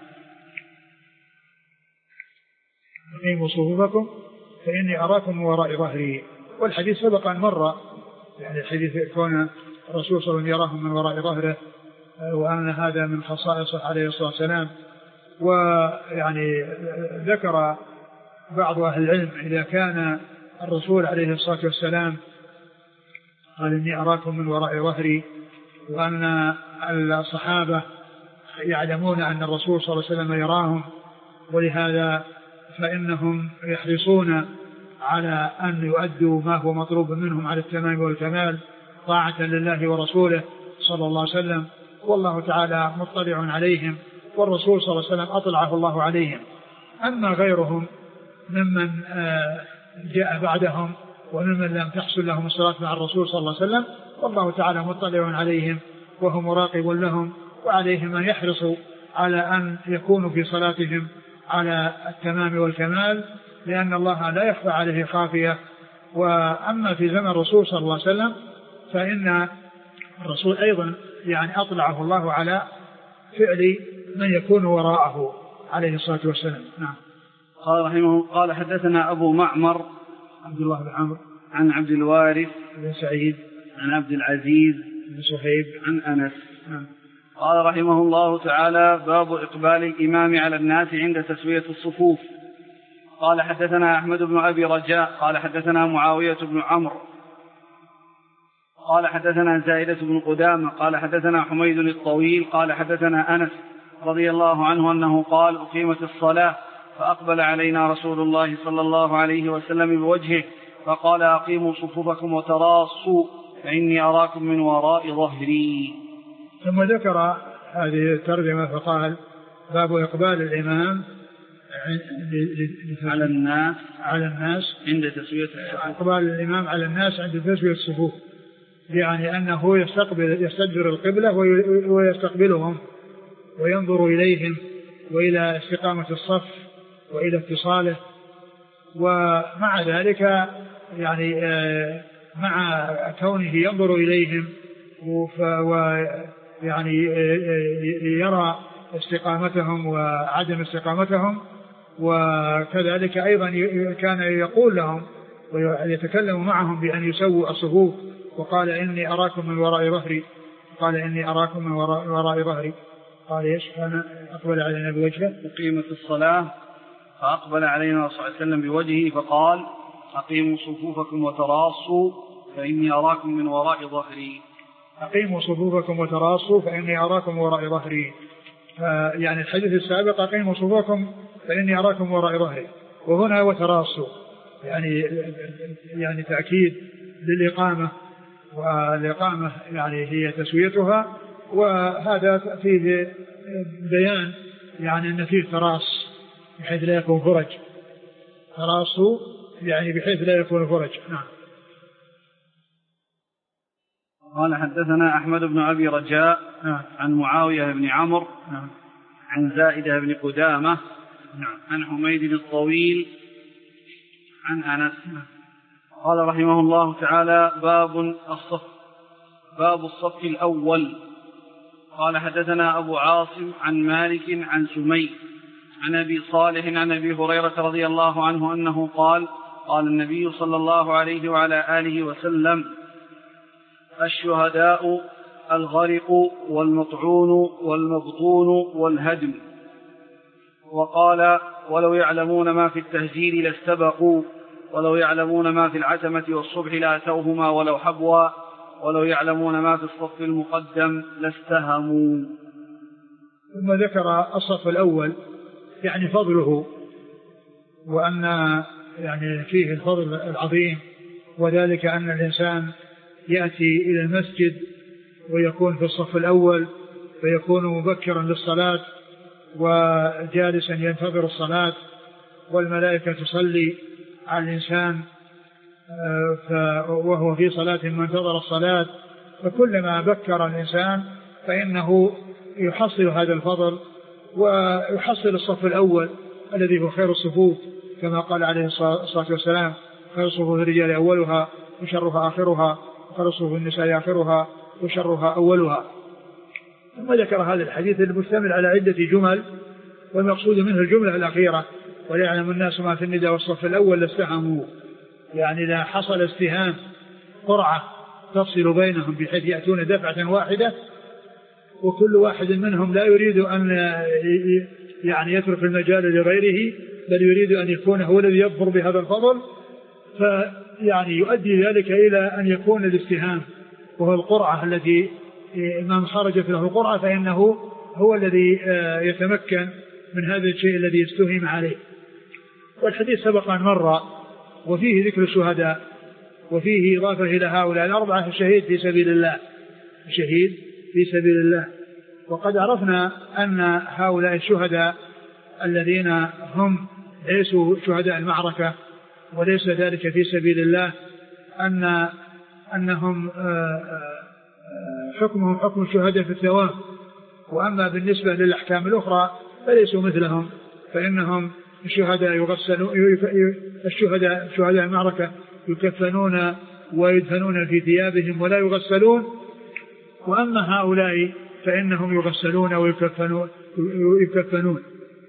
أقيموا صفوفكم فإني أراكم من وراء ظهري. والحديث سبق أن مر، يعني الحديث كون الرسول صلى الله عليه وسلم يراهم من وراء ظهره، وأن هذا من خصائصه عليه الصلاة والسلام. ويعني ذكر بعض أهل العلم إذا كان الرسول عليه الصلاة والسلام قال إني أراكم من وراء ظهري، وأن الصحابة يعلمون أن الرسول صلى الله عليه وسلم يراهم، ولهذا فإنهم يحرصون على أن يؤدوا ما هو مطلوب منهم على التمام والكمال طاعة لله ورسوله صلى الله عليه وسلم، والله تعالى مطلع عليهم، والرسول صلى الله عليه وسلم أطلعه الله عليهم. أما غيرهم ممن جاء بعدهم وممن لم تحصل لهم الصلاة مع الرسول صلى الله عليه وسلم، والله تعالى مطلع عليهم وهو مراقب لهم، وعليهم أن يحرصوا على أن يكونوا في صلاتهم على التمام والكمال، لأن الله لا يخفى عليه خافية. وأما في زمن الرسول صلى الله عليه وسلم فإن الرسول أيضا يعني أطلعه الله على فعل من يكون وراءه عليه الصلاة والسلام. نعم. قال رحمه قال حدثنا أبو معمر عبد الله بن عمرو عن عبد الوارث بن سعيد عن عبد العزيز بن صهيب عن أنس. نعم. قال رحمه الله تعالى باب إقبال الإمام على الناس عند تسوية الصفوف. قال حدثنا أحمد بن أبي رجاء قال حدثنا معاوية بن عمرو قال حدثنا زائدة بن قدامة قال حدثنا حميد الطويل قال حدثنا أنس رضي الله عنه أنه قال أقيمت الصلاة فأقبل علينا رسول الله صلى الله عليه وسلم بوجهه فقال أقيموا صفوفكم وتراصوا فإني أراكم من وراء ظهري. ثم ذكر هذه الترجمة فقال باب إقبال الإمام على الناس على الناس عند تسوية الصفوف. إقبال الإمام على الناس عند تسوية الصفوف، يعني أنه يستقبل يستدبر القبلة ويستقبلهم وينظر إليهم وإلى استقامة الصف وإلى اتصاله. ومع ذلك يعني مع كونه ينظر إليهم ويعني يرى استقامتهم وعدم استقامتهم، وكذلك أيضا كان يقول لهم ويتكلم معهم بأن يسووا الصفوف، وقال إني أراكم من وراء ظهري قال إني أراكم من وراء, وراء ظهري قال إيش؟ كان أقبل علينا بوجهه أقيمت الصلاة فأقبل علينا صلى الله عليه وسلم بوجهه فقال أقيموا صفوفكم وتراصوا فإني أراكم من وراء ظهري. أقيموا صفوفكم وتراصوا فإني أراكم من وراء ظهري. يعني الحديث السابق أقيموا صفوفكم فإني أراكم من وراء ظهري، وهنا وتراصوا يعني يعني تأكيد للإقامة، والإقامة يعني هي تسويتها، وهذا فيه بيان يعني أن فيه تراص بحيث لا يكون فرج، تراصوا يعني بحيث لا يكون فرج. نعم. قال حدثنا أحمد بن أبي رجاء نعم. عن معاوية بن عمرو نعم. عن زائدة بن قدامة نعم. عن حميد الطويل عن أنس. نعم. قال رحمه الله تعالى باب الصف باب الصف الأول. قال حدثنا أبو عاصم عن مالك عن سمي عن أبي صالح عن أبي هريرة رضي الله عنه أنه قال قال النبي صلى الله عليه وعلى آله وسلم الشهداء الغرق والمطعون والمبطون والهدم. وقال ولو يعلمون ما في التهجير لاستبقوا ولو يعلمون ما في العتمة والصبح لأتوهما ولو حبوا ولو يعلمون ما في الصف المقدم لاستهموا. ثم ذكر الصف الأول يعني فضله، وأن يعني فيه الفضل العظيم، وذلك أن الإنسان يأتي إلى المسجد ويكون في الصف الأول فيكون مبكرا للصلاة وجالسا ينتظر الصلاة، والملائكة تصلي على الإنسان وهو في صلاة ما انتظر الصلاة، فكلما بكر الإنسان فإنه يحصل هذا الفضل ويحصل الصف الأول الذي هو خير الصفوف، كما قال عليه الصلاة والسلام خير صفوف الرجال أولها وشرها آخرها وخير صفوف النساء آخرها وشرها أولها. ثم ذكر هذا الحديث المشتمل على عدة جمل، والمقصود منه الجملة الأخيرة وليعلم الناس ما في النداء والصف الأول لاستهموا، يعني لا حصل استهام قرعة تفصل بينهم بحيث يأتون دفعة واحدة وكل واحد منهم لا يريد أن يعني يترك المجال لغيره، بل يريد أن يكون هو الذي يظفر بهذا الفضل، فيعني يؤدي ذلك إلى أن يكون الاستهام وهو القرعة التي من خرجت له القرعة فإنه هو الذي يتمكن من هذا الشيء الذي يستهم عليه. والحديث سبق أن مر وفيه ذكر الشهداء، وفيه إضافة إلى هؤلاء الأربعة الشهيد في سبيل الله، الشهيد في سبيل الله. وقد عرفنا أن هؤلاء الشهداء الذين هم ليسوا شهداء المعركة وليس ذلك في سبيل الله أن أنهم حكمهم حكم الشهداء في الثواب، وأما بالنسبة للأحكام الأخرى فليسوا مثلهم، فإنهم الشهداء يغسلون الشهداء شهداء المعركة يكفنون ويدفنون في ثيابهم ولا يغسلون، وأما هؤلاء فإنهم يغسلون ويكفنون يكفنون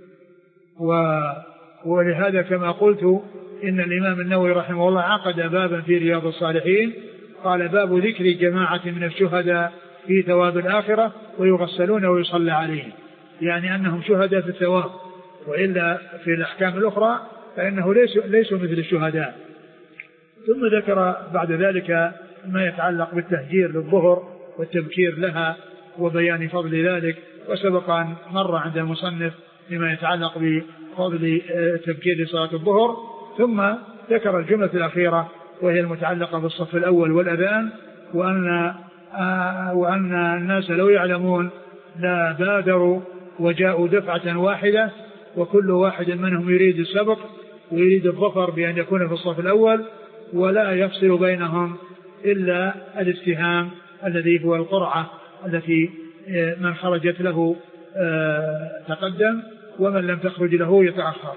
ولهذا كما قلت إن الإمام النووي رحمه الله عقد بابا في رياض الصالحين قال باب ذكر جماعة من الشهداء في ثواب الآخرة ويغسلون ويصلى عليهم، يعني أنهم شهداء في الثواب، وإلا في الأحكام الأخرى فإنه ليسوا ليسوا مثل الشهداء. ثم ذكر بعد ذلك ما يتعلق بالتهجير للظهر والتبكير لها وبيان فضل ذلك، وسبق أن مر عند المصنف لما يتعلق بفضل تبكير لصلاة الظهر. ثم ذكر الجملة الأخيرة وهي المتعلقة بالصف الأول والأذان، وأن وأن الناس لو يعلمون لا بادروا وجاءوا دفعة واحدة، وكل واحد منهم يريد السبق ويريد الظفر بأن يكون في الصف الأول، ولا يفصل بينهم إلا الاستهام الذي هو القرعة التي من خرجت له تقدم ومن لم تخرج له يتأخر.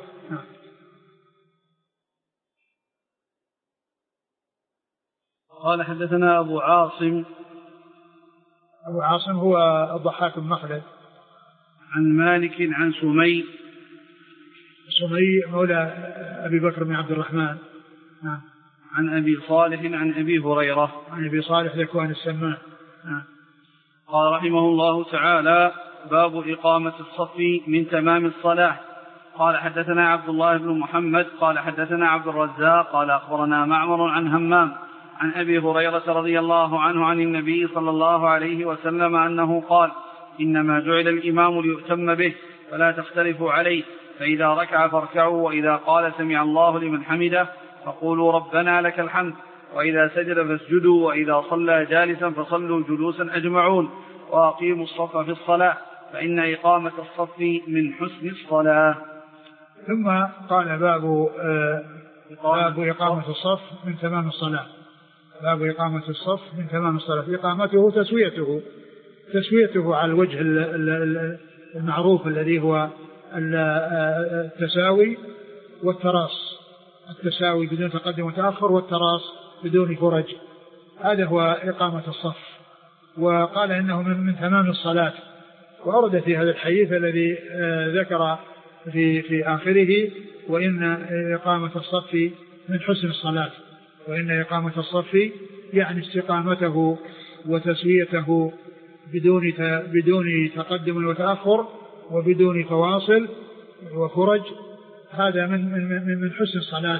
قال حدثنا أبو عاصم. أبو عاصم هو الضحاك بن مخلد. عن مالك عن سمي. سمي مولى أبي بكر بن عبد الرحمن. نعم. عن أبي صالح عن أبي هريرة. عن أبي صالح ذكوان السمان. نعم. قال رحمه الله تعالى: باب إقامة الصف من تمام الصلاة. قال حدثنا عبد الله بن محمد قال حدثنا عبد الرزاق قال أخبرنا معمر عن همام عن أبي هريرة رضي الله عنه عن النبي صلى الله عليه وسلم أنه قال: إنما جعل الإمام ليؤتم به فلا تختلفوا عليه، فإذا ركع فاركعوا، وإذا قال سمع الله لمن حمده فقولوا ربنا لك الحمد، وإذا سجد فاسجدوا، وإذا صلى جالسا فصلوا جلوسا أجمعون، وأقيموا الصف في الصلاة، فإن إقامة الصف من حسن الصلاة. ثم قال باب آه باب إقامة الصف من تمام الصلاة. باب إقامة الصف من تمام الصلاة. إقامته تسويته تسويته على الوجه المعروف الذي هو التساوي والتراص، التساوي بدون تقدم وتأخر، والتراص بدون فرج. هذا هو إقامة الصف. وقال إنه من, من تمام الصلاة، وأورد في هذا الحديث الذي ذكر في, في آخره: وإن إقامة الصف من حسن الصلاة. وإن إقامة الصف يعني استقامته وتسويته بدون بدون تقدم وتأخر وبدون فواصل وفرج. هذا من من من حسن الصلاة.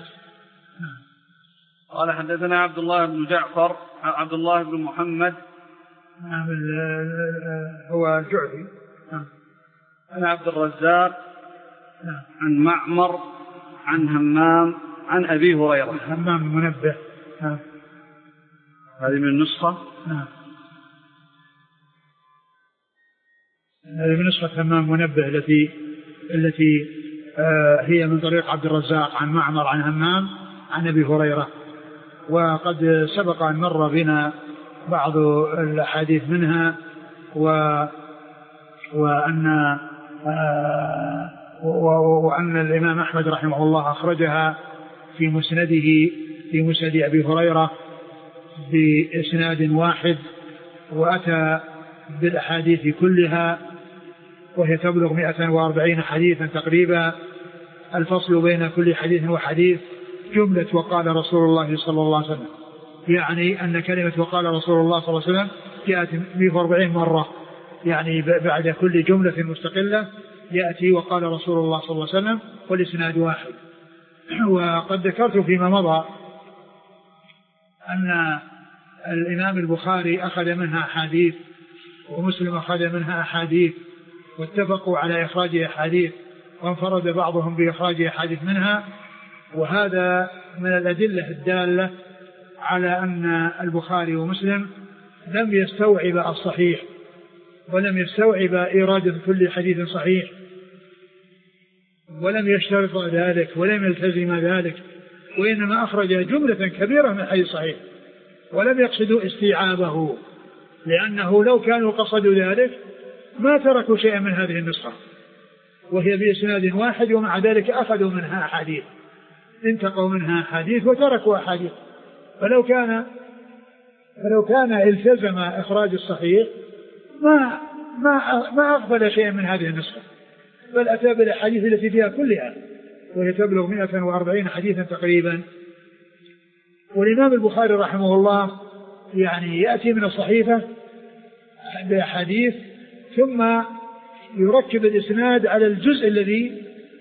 قال حدثنا عبد الله بن جعفر عبد الله بن محمد هو الجعفي عن عبد الرزاق عن معمر عن همام عن أبي هريرة. همام المنبه. هذه من النسخة. نعم. هذه من نسخة همام منبه التي التي آه هي من طريق عبد الرزاق عن معمر عن همام عن أبي هريرة. وقد سبق أن مر بنا بعض الأحاديث منها، و وأن آه وأن الإمام أحمد رحمه الله أخرجها في مسنده في مسند أبي هريرة بإسناد واحد، وأتى بالأحاديث كلها، وهي تبلغ مئة وأربعين حديثا تقريبا. الفصل بين كل حديث وحديث جملة وقال رسول الله صلى الله عليه وسلم، يعني أن كلمة وقال رسول الله صلى الله عليه وسلم جاءت مئة وأربعين مرة، يعني بعد كل جملة مستقلة يأتي وقال رسول الله صلى الله عليه وسلم والإسناد واحد. وقد ذكرت فيما مضى أن الإمام البخاري أخذ منها أحاديث ومسلم أخذ منها أحاديث، واتفقوا على إخراج أحاديث، وانفرد بعضهم بإخراج أحاديث منها. وهذا من الأدلة الدالة على أن البخاري ومسلم لم يستوعب الصحيح، ولم يستوعب إرادة كل حديث صحيح، ولم يشترط ذلك، ولم يلتزم ذلك، وإنما أخرج جملة كبيرة من حديث صحيح، ولم يقصدوا استيعابه، لأنه لو كانوا قصدوا ذلك ما تركوا شيئا من هذه النسخة، وهي بإسناد واحد، ومع ذلك أخذوا منها أحاديث، انتقوا منها أحاديث وتركوا أحاديث. فلو كان فلو كان التزم إخراج الصحيح ما ما ما أقبل شيئا من هذه النسخة، بل أتى بالأحاديث التي فيها كلها، وهي تبلغ مئة وأربعين حديثا تقريبا. والإمام البخاري رحمه الله يعني يأتي من الصحيفة بأحاديث ثم يركب الإسناد على الجزء الذي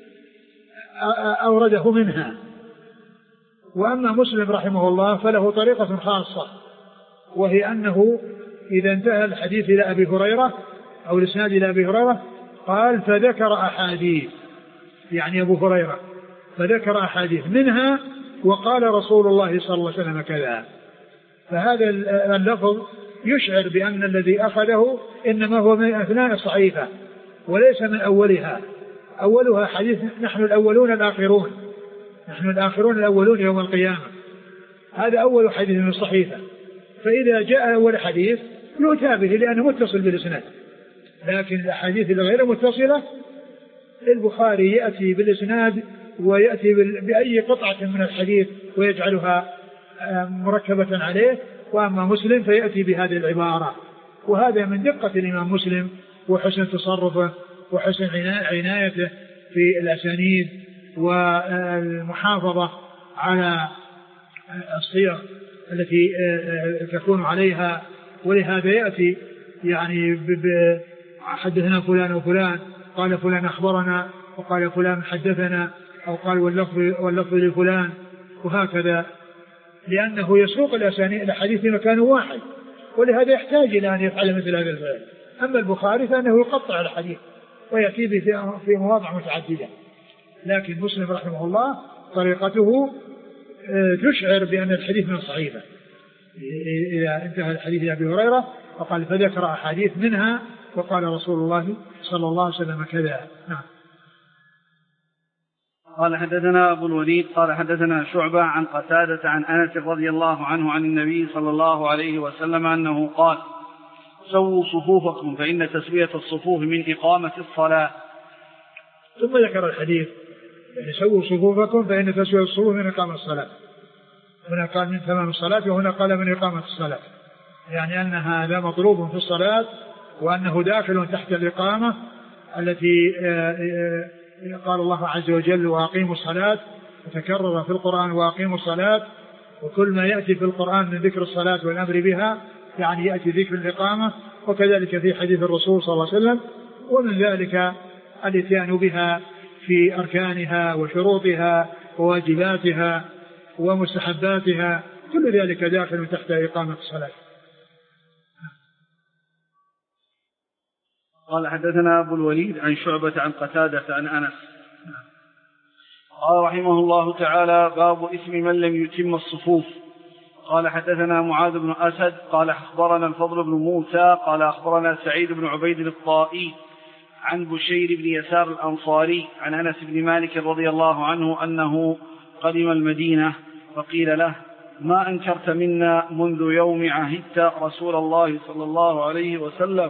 أورده منها. وأما مسلم رحمه الله فله طريقة خاصة، وهي أنه إذا انتهى الحديث إلى أبي هريرة أو الإسناد إلى أبي هريرة قال فذكر أحاديث، يعني أبو هريرة فذكر أحاديث منها وقال رسول الله صلى الله عليه وسلم كذا. فهذا اللفظ يشعر بأن الذي أخذه إنما هو من أثناء الصحيفة وليس من أولها. أولها حديث نحن الأولون الآخرون، نحن الآخرون الأولون يوم القيامة، هذا أول حديث من الصحيفة. فإذا جاء أول حديث يؤتى به لأنه متصل بالإسناد، لكن الأحاديث الغير متصلة البخاري يأتي بالإسناد ويأتي بأي قطعة من الحديث ويجعلها مركبة عليه، وأما مسلم فيأتي بهذه العبارة. وهذا من دقة الإمام مسلم وحسن تصرفه وحسن عنايته في الأسانيد والمحافظة على الصيغ التي تكون عليها. ولهذا يأتي يعني حدثنا فلان وفلان، قال فلان أخبرنا، وقال فلان حدثنا، أو قال واللفظ, واللفظ لفلان، وهكذا، لأنه يسوق الأسانيد الحديث في مكان واحد، ولهذا يحتاج إلى أن يفعل مثل هذا الفعل. أما البخاري فإنه يقطع الحديث ويأتي في مواضع متعددة. لكن مسلم رحمه الله طريقته تشعر بأن الحديث من صحيفة. إذا انتهى الحديث إلى أبي هريرة فقال فذكر أحاديث منها وقال رسول الله صلى الله عليه وسلم كذا. نعم. قال حدثنا أبو الوليد قال حدثنا شعبة عن قتادة عن أنس رضي الله عنه عن النبي صلى الله عليه وسلم أنه قال سووا صفوفكم فإن تسوية الصفوف من إقامة الصلاة. ثم ذكر الحديث يعني سووا صفوفكم فإن تسوية الصفوف من إقامة الصلاة. هنا قال من تمام الصلاة وهنا قال من إقامة الصلاة، يعني أن هذا مطلوب في الصلاة وأنه داخل تحت الإقامة التي قال الله عز وجل وأقيموا الصلاة، وتكرر في القرآن وأقيموا الصلاة، وكل ما يأتي في القرآن من ذكر الصلاة والأمر بها يعني يأتي ذكر الإقامة، وكذلك في حديث الرسول صلى الله عليه وسلم. ومن ذلك الاتيان بها في أركانها وشروطها وواجباتها ومستحباتها، كل ذلك داخل تحت إقامة الصلاة. قال حدثنا أبو الوليد عن شعبة عن قتادة عن أنس قال رحمه الله تعالى باب اسم من لم يتم الصفوف. قال حدثنا معاذ بن أسد قال أخبرنا الفضل بن موسى قال أخبرنا سعيد بن عبيد الطائي عن بشير بن يسار الأنصاري عن أنس بن مالك رضي الله عنه أنه قدم المدينة فقيل له ما أنكرت منا منذ يوم عهدت رسول الله صلى الله عليه وسلم؟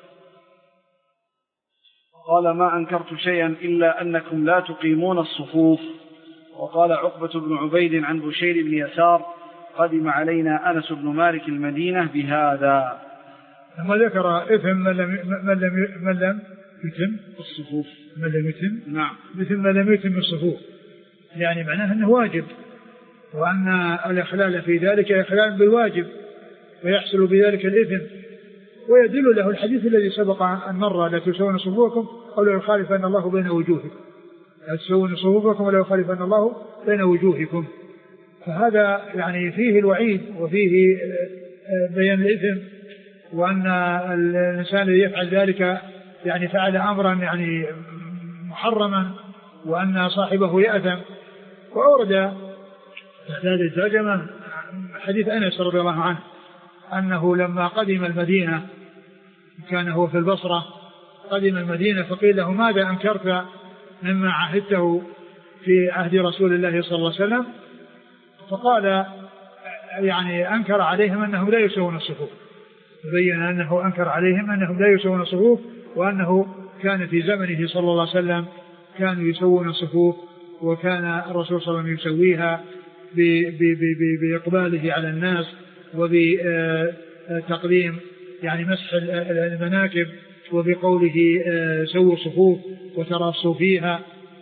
قال ما أنكرت شيئا إلا أنكم لا تقيمون الصفوف. وقال عقبة بن عبيد عن بشير بن يسار قدم علينا أنس بن مالك المدينة بهذا. ثم ذكر إثم من لم, من لم, من لم يتم الصفوف من لم يتم نعم مثل ما لم يتم الصفوف، يعني معناه أنه واجب، وأن الإخلال في ذلك إخلال بالواجب ويحصل بذلك الإثم. ويدل له الحديث الذي سبق أن مر لا تسوون صفوفكم أو لا يخالفن الله بين وجوهكم، لا تسوون صفوفكم ولا يخالفن الله بين وجوهكم. فهذا يعني فيه الوعيد وفيه بيان الإثم، وأن الإنسان الذي يفعل ذلك يعني فعل أمرا يعني محرما وأن صاحبه يأثم. وأورد هذه الترجمة حديث أنس رضي الله عنه أنه لما قدم المدينة كان هو في البصرة، قدم المدينة فقيل له ماذا أنكرت مما عهدته في عهد رسول الله صلى الله عليه وسلم؟ فقال يعني أنكر عليهم أنهم لا يسوون الصفوف، بين أنه أنكر عليهم أنهم لا يسوون الصفوف، وأنه كان في زمنه صلى الله عليه وسلم كانوا يسوون الصفوف، وكان الرسول صلى الله عليه وسلم يسويها بإقباله على الناس وبتقديم يعني مسح المناكب، وبقوله سووا صفوف وتراصوا فيها.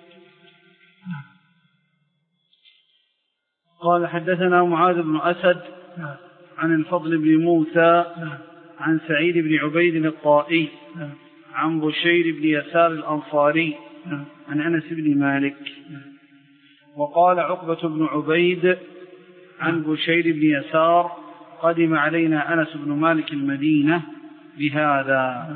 قال حدثنا معاذ بن أسد عن الفضل بن موسى عن سعيد بن عبيد الطائي عن بشير بن يسار الأنصاري عن أنس بن مالك. وقال عقبة بن عبيد عن بشير بن يسار قدم علينا أنس بن مالك المدينة بهذا.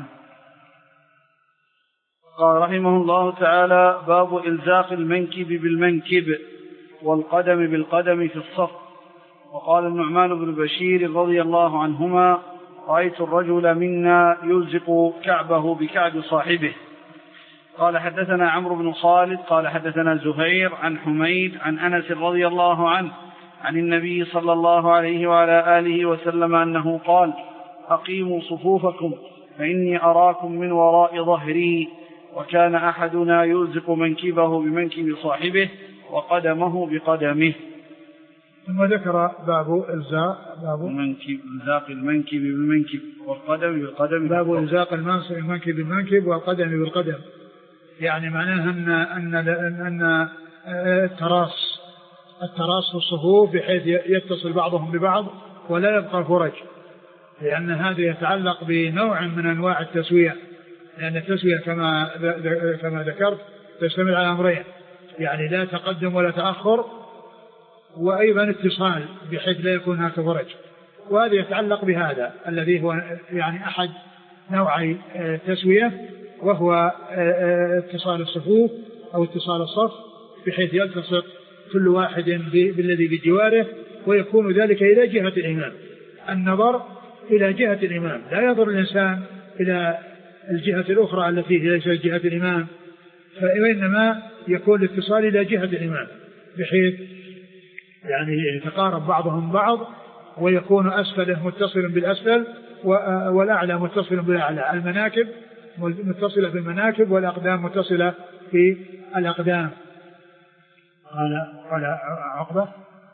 قال رحمه الله تعالى باب إلزاق المنكب بالمنكب والقدم بالقدم في الصف. وقال النعمان بن بشير رضي الله عنهما رأيت الرجل منا يلزق كعبه بكعب صاحبه. قال حدثنا عمرو بن خالد قال حدثنا زهير عن حميد عن أنس رضي الله عنه عن النبي صلى الله عليه وعلى آله وسلم أنه قال أقيموا صفوفكم فإني أراكم من وراء ظهري، وكان أحدنا يلزق منكبه بمنكب صاحبه وقدمه بقدمه. ثم ذكر باب إلزاق باب منكب إلزاق المنكب بالمنكب والقدم بالقدم. باب إلزاق المنكب بالمنكب والقدم بالقدم، يعني معناها أن أن أن التراص التراص في الصفوف بحيث يتصل بعضهم ببعض ولا يبقى فرج، لأن هذا يتعلق بنوع من أنواع التسوية، لأن التسوية كما كما ذكرت تشتمل على أمرين، يعني لا تقدم ولا تأخر، وأيضا اتصال بحيث لا يكون هناك فرج، وهذا يتعلق بهذا الذي هو يعني أحد نوعي التسوية، وهو اتصال الصفوف أو اتصال الصف بحيث يلتصق كل واحد بالذي بجواره، ويكون ذلك إلى جهة الإمام، النظر إلى جهة الإمام، لا ينظر الإنسان إلى الجهة الأخرى التي ليست جهة الإمام، فإنما يكون الاتصال إلى جهة الإمام بحيث يعني يتقارب بعضهم بعض، ويكون أسفله متصل بالأسفل والأعلى متصل بالأعلى، المناكب متصلة بالمناكب والأقدام متصلة في الأقدام. قال قال عقبة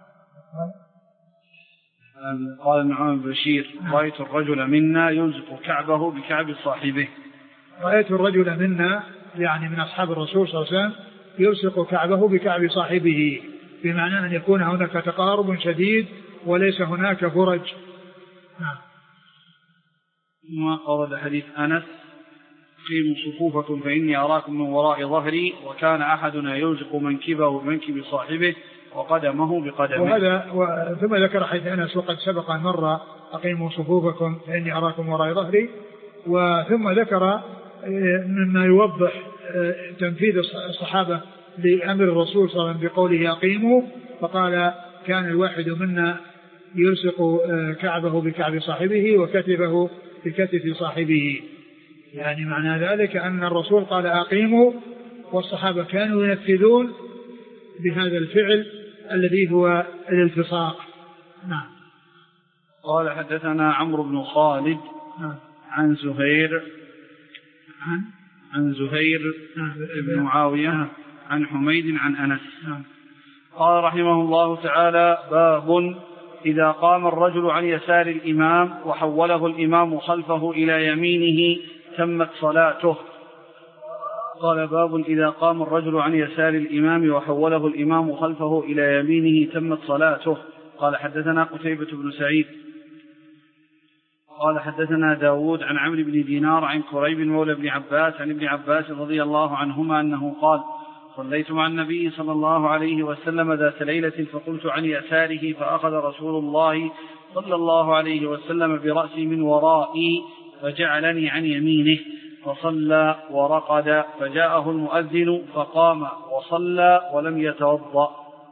قال النعمان بن بشير: رأيت الرجل منا يلزق كعبه بكعب صاحبه. رأيت الرجل منا يعني من أصحاب الرسول صلى الله عليه وسلم يلصق كعبه بكعب صاحبه، بمعنى أن يكون هناك تقارب شديد وليس هناك فرج. نعم. ما قرد حديث أنس: قيموا صفوفكم فإني أراكم من وراء ظهري، وكان أحدنا يلزق منكبه بمنكب صاحبه وقدمه بقدمه. وهذا و... ثم ذكر حديث أنس: وقد سبق أن مر أقيموا صفوفكم فإني أراكم وراء ظهري. وثم ذكر مما يوضح تنفيذ الصحابة لأمر الرسول صلى الله عليه وسلم بقوله أقيموا، فقال: كان الواحد منا يلصق كعبه بكعب صاحبه وكتفه بكتف صاحبه، يعني معنى ذلك أن الرسول قال أقيموا، والصحابة كانوا ينفذون بهذا الفعل الذي هو الالتصاق. نعم. قال: حدثنا عمرو بن خالد نعم. عن زهير عن, عن زهير نعم. بن معاوية نعم. عن حميد عن أنس. نعم. قال رحمه الله تعالى: باب إذا قام الرجل عن يسار الإمام وحوله الإمام خلفه إلى يمينه تمت صلاته. قال: باب إذا قام الرجل عن يسار الإمام وحوله الإمام خلفه إلى يمينه تمت صلاته. قال: حدثنا قتيبة بن سعيد قال: حدثنا داود عن عمرو بن دينار عن كريب مولى بن عباس عن ابن عباس رضي الله عنهما أنه قال: صليت مع النبي صلى الله عليه وسلم ذات ليلة فقلت عن يساره، فأخذ رسول الله صلى الله عليه وسلم برأسي من ورائي فجعلني عن يمينه، فصلى ورقد، فجاءه المؤذن فقام وصلى ولم يتوضأ.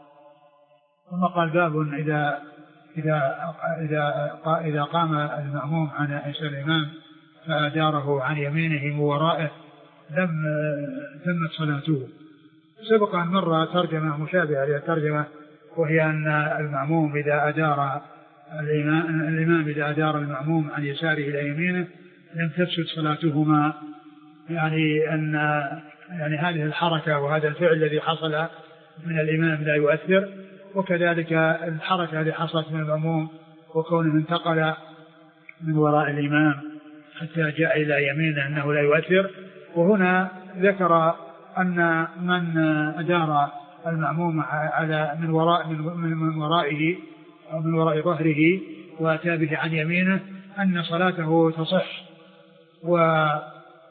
ثم قال: باب إذا إذا إذا إذا قام المأموم عن يسار الإمام فأداره عن يمينه من ورائه لم تمت صلاته. سبق أن مر ترجمة مشابهة للترجمة، وهي أن المأموم إذا أدار الإمام, الإمام إذا أدار المأموم عن يساره إلى يمينه لم تفسد صلاتهما، يعني أن يعني هذه الحركة وهذا الفعل الذي حصل من الإمام لا يؤثر، وكذلك الحركة التي حصلت من المأموم وكونه انتقل من وراء الإمام حتى جاء إلى يمينه أنه لا يؤثر. وهنا ذكر أن من أدار المأموم على من وراء من ورائه أو من وراء ظهره وأتى به عن يمينه أن صلاته تصح، ولأن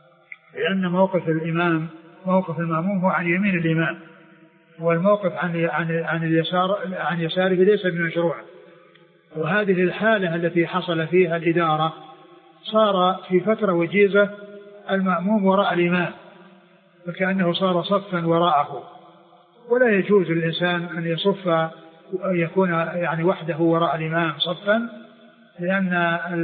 موقف الإمام موقف المأموم هو عن يمين الإمام، والموقف عن عن عن اليسار عن يساره ليس بمشروع. وهذه الحالة التي حصل فيها الإدارة صار في فترة وجيزة المأموم وراء الإمام، فكأنه صار صفا وراءه، ولا يجوز للإنسان أن يصف يكون يعني وحده وراء الإمام صفا، لأن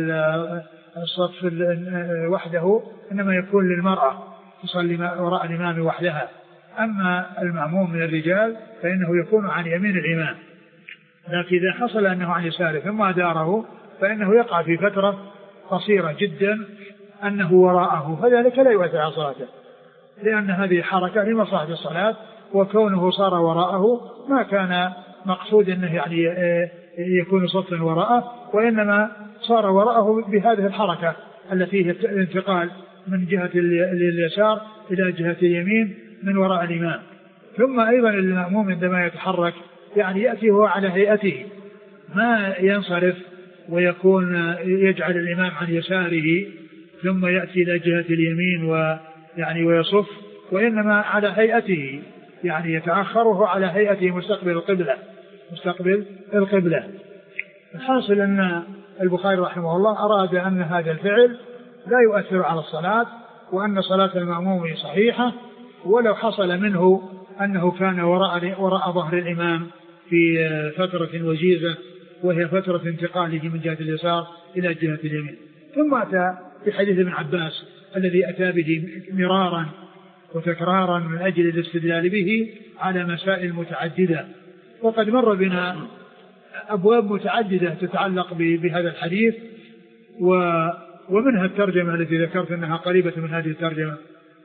الصف وحده إنما يكون للمرأة تصلي وراء الإمام وحدها، أما المأموم من الرجال فإنه يكون عن يمين الإمام. لكن إذا حصل أنه عن يساره ثم أداره فإنه يقع في فترة قصيرة جدا أنه وراءه فذلك لا يؤثر على صلاته، لأن هذه حركة لمصلحة الصلاة، وكونه صار وراءه ما كان مقصود أنه يعني يكون صفا وراءه، وإنما صار وراءه بهذه الحركة التي هي الانتقال من جهة اليسار إلى جهة اليمين من وراء الإمام. ثم أيضا المأموم عندما يتحرك يعني يأتي هو على هيئته، ما ينصرف ويكون يجعل الإمام عن يساره ثم يأتي إلى جهة اليمين ويعني ويصف، وإنما على هيئته، يعني يتأخره على هيئته مستقبل القبلة مستقبل القبلة. الحاصل أن البخاري رحمه الله أراد أن هذا الفعل لا يؤثر على الصلاة، وأن صلاة المأموم صحيحة، ولو حصل منه أنه كان وراء, وراء ظهر الإمام في فترة وجيزة وهي فترة انتقاله من جهة اليسار إلى جهة اليمين. ثم أتى في حديث ابن عباس الذي أتى به مرارا وتكرارا من أجل الاستدلال به على مسائل متعددة، وقد مر بنا أبواب متعددة تتعلق بهذا الحديث، ومنها الترجمة التي ذكرت أنها قريبة من هذه الترجمة.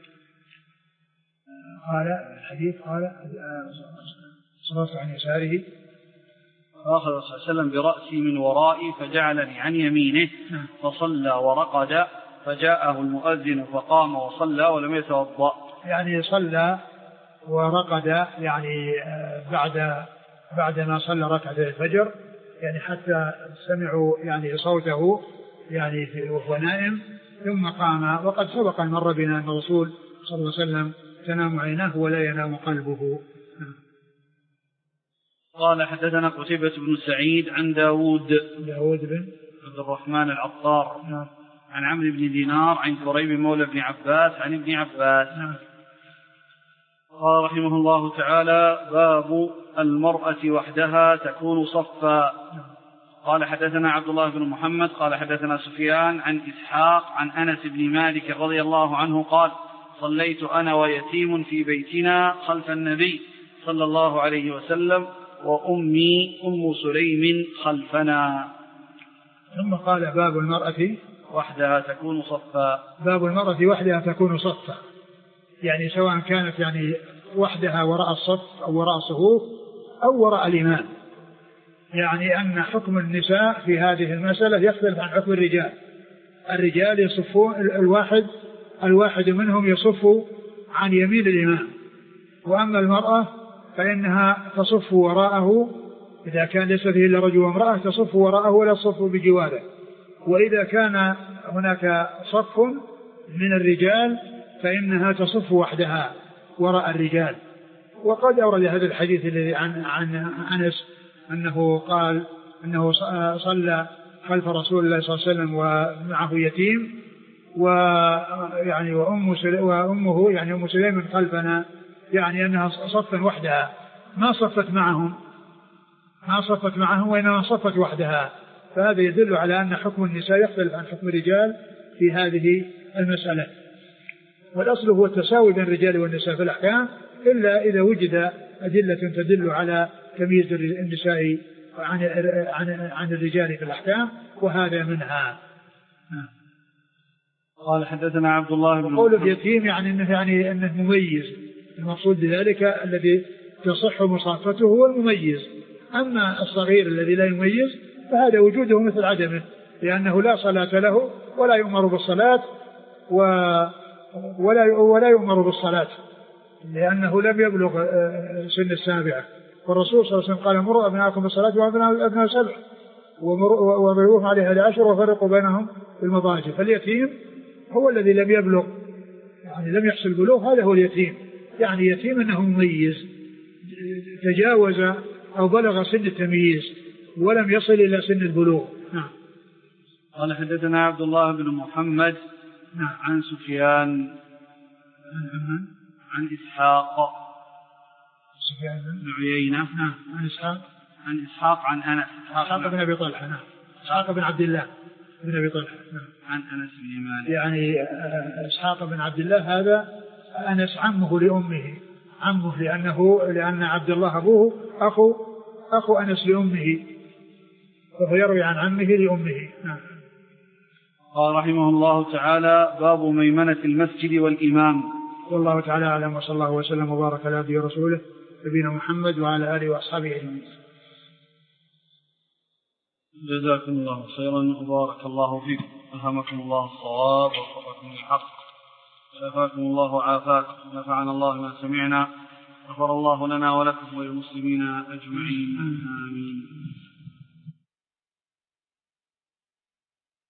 قال الحديث قال صلاة عن يساره، فأخذ صلى الله عليه وسلم برأسي من ورائي فجعلني عن يمينه فصلى ورقد، فجاءه المؤذن فقام وصلى ولم يتوضأ. يعني صلى ورقد يعني بعد بعد ما صلى ركعتي الفجر، يعني حتى سمعوا يعني صوته يعني وهو نائم، ثم قام. وقد سبق مر بنا أن الرسول صلى الله عليه وسلم تنام عيناه ولا ينام قلبه. قال حدثنا قتيبة بن سعيد عن داود داود بن عبد الرحمن العطار عن عمرو بن دينار عن كريب مولى بن عباس عن ابن عباس. قال رحمه الله تعالى: باب المرأة وحدها تكون صفا. قال حدثنا عبد الله بن محمد قال حدثنا سفيان عن إسحاق عن أنس بن مالك رضي الله عنه قال: صليت أنا ويتيم في بيتنا خلف النبي صلى الله عليه وسلم وأمي أم سليم خلفنا. ثم قال: باب المرأة وحدها تكون صفا. باب المرأة وحدها تكون صفا، يعني سواء كانت يعني وحدها وراء الصف أو وراء الصفوف أو وراء الإمام، يعني أن حكم النساء في هذه المسألة يختلف عن حكم الرجال. الرجال يصفون الواحد الواحد منهم يصف عن يمين الإمام، وأما المرأة فإنها تصف وراءه إذا كان ليس فيه إلا رجل وامرأة، تصف وراءه ولا تصف بجواره. وإذا كان هناك صف من الرجال فإنها تصف وحدها وراء الرجال. وقد أورد هذا الحديث الذي عن عن أنس أنه قال أنه صلى خلف رسول الله صلى الله عليه وسلم ومعه يتيم، ويعني وأم وأمه يعني أم سليم خلفنا، يعني أنها صفت وحدها ما صفت معهم ما صفت معهم وإنما صفت وحدها. فهذا يدل على أن حكم النساء يختلف عن حكم الرجال في هذه المسألة. والأصل هو التساوي بين الرجال والنساء في الأحكام، إلا إذا وجد أدلة تدل على تمييز النساء عن عن عن الرجال في الأحكام، وهذا منها. قال حدثنا عبد الله بن قول اليتيم يعني أنه يعني أنه مميز، المقصود بذلك الذي تصح مصافته هو المميز. أما الصغير الذي لا يميز فهذا وجوده مثل عدمه، لأنه لا صلاة له ولا يؤمر بالصلاة ولا ولا يؤمر بالصلاة لأنه لم يبلغ سن السابعة. والرسول صلى الله عليه وسلم قال: مروا أبناءكم بالصلاة وأبناء سبع ومروهم عليها لعشر وفرقوا بينهم بالمضاجع. فاليتيم هو الذي لم يبلغ، يعني لم يحصل بلوغ، هذا هو اليتيم. يعني يتيم أنه مميز تجاوز أو بلغ سن التمييز ولم يصل إلى سن البلوغ. نعم. قال حدثنا عبد الله بن محمد نعم. عن سفيان عن, عن إسحاق سفيان بن عيينة نعم. عن إسحاق عن إسحاق عن أنس إسحاق بن أبي طلحة نعم. إسحاق بن عبد الله بن أبي طلحة نعم. عن أنس بن مالك. يعني إسحاق بن عبد الله هذا أنس عمه لأمه، عمه لأنه لأن عبد الله أبوه أخو أخو أنس لأمه، فهو يروي عن عمه لأمه. نعم. قال رحمه الله تعالى: باب ميمنة المسجد والإمام. والله تعالى أعلم، وصلى الله وسلم وبارك على عبده ورسوله نبينا محمد وعلى آله وأصحابه أجمعين. جزاكم الله خيرا وبارك الله فيكم، ألهمكم الله الصواب ووفقكم للحق، شفاكم الله وعافاكم، نفعنا الله ما سمعنا، غفر الله لنا ولكم وللمسلمين أجمعين، آمين.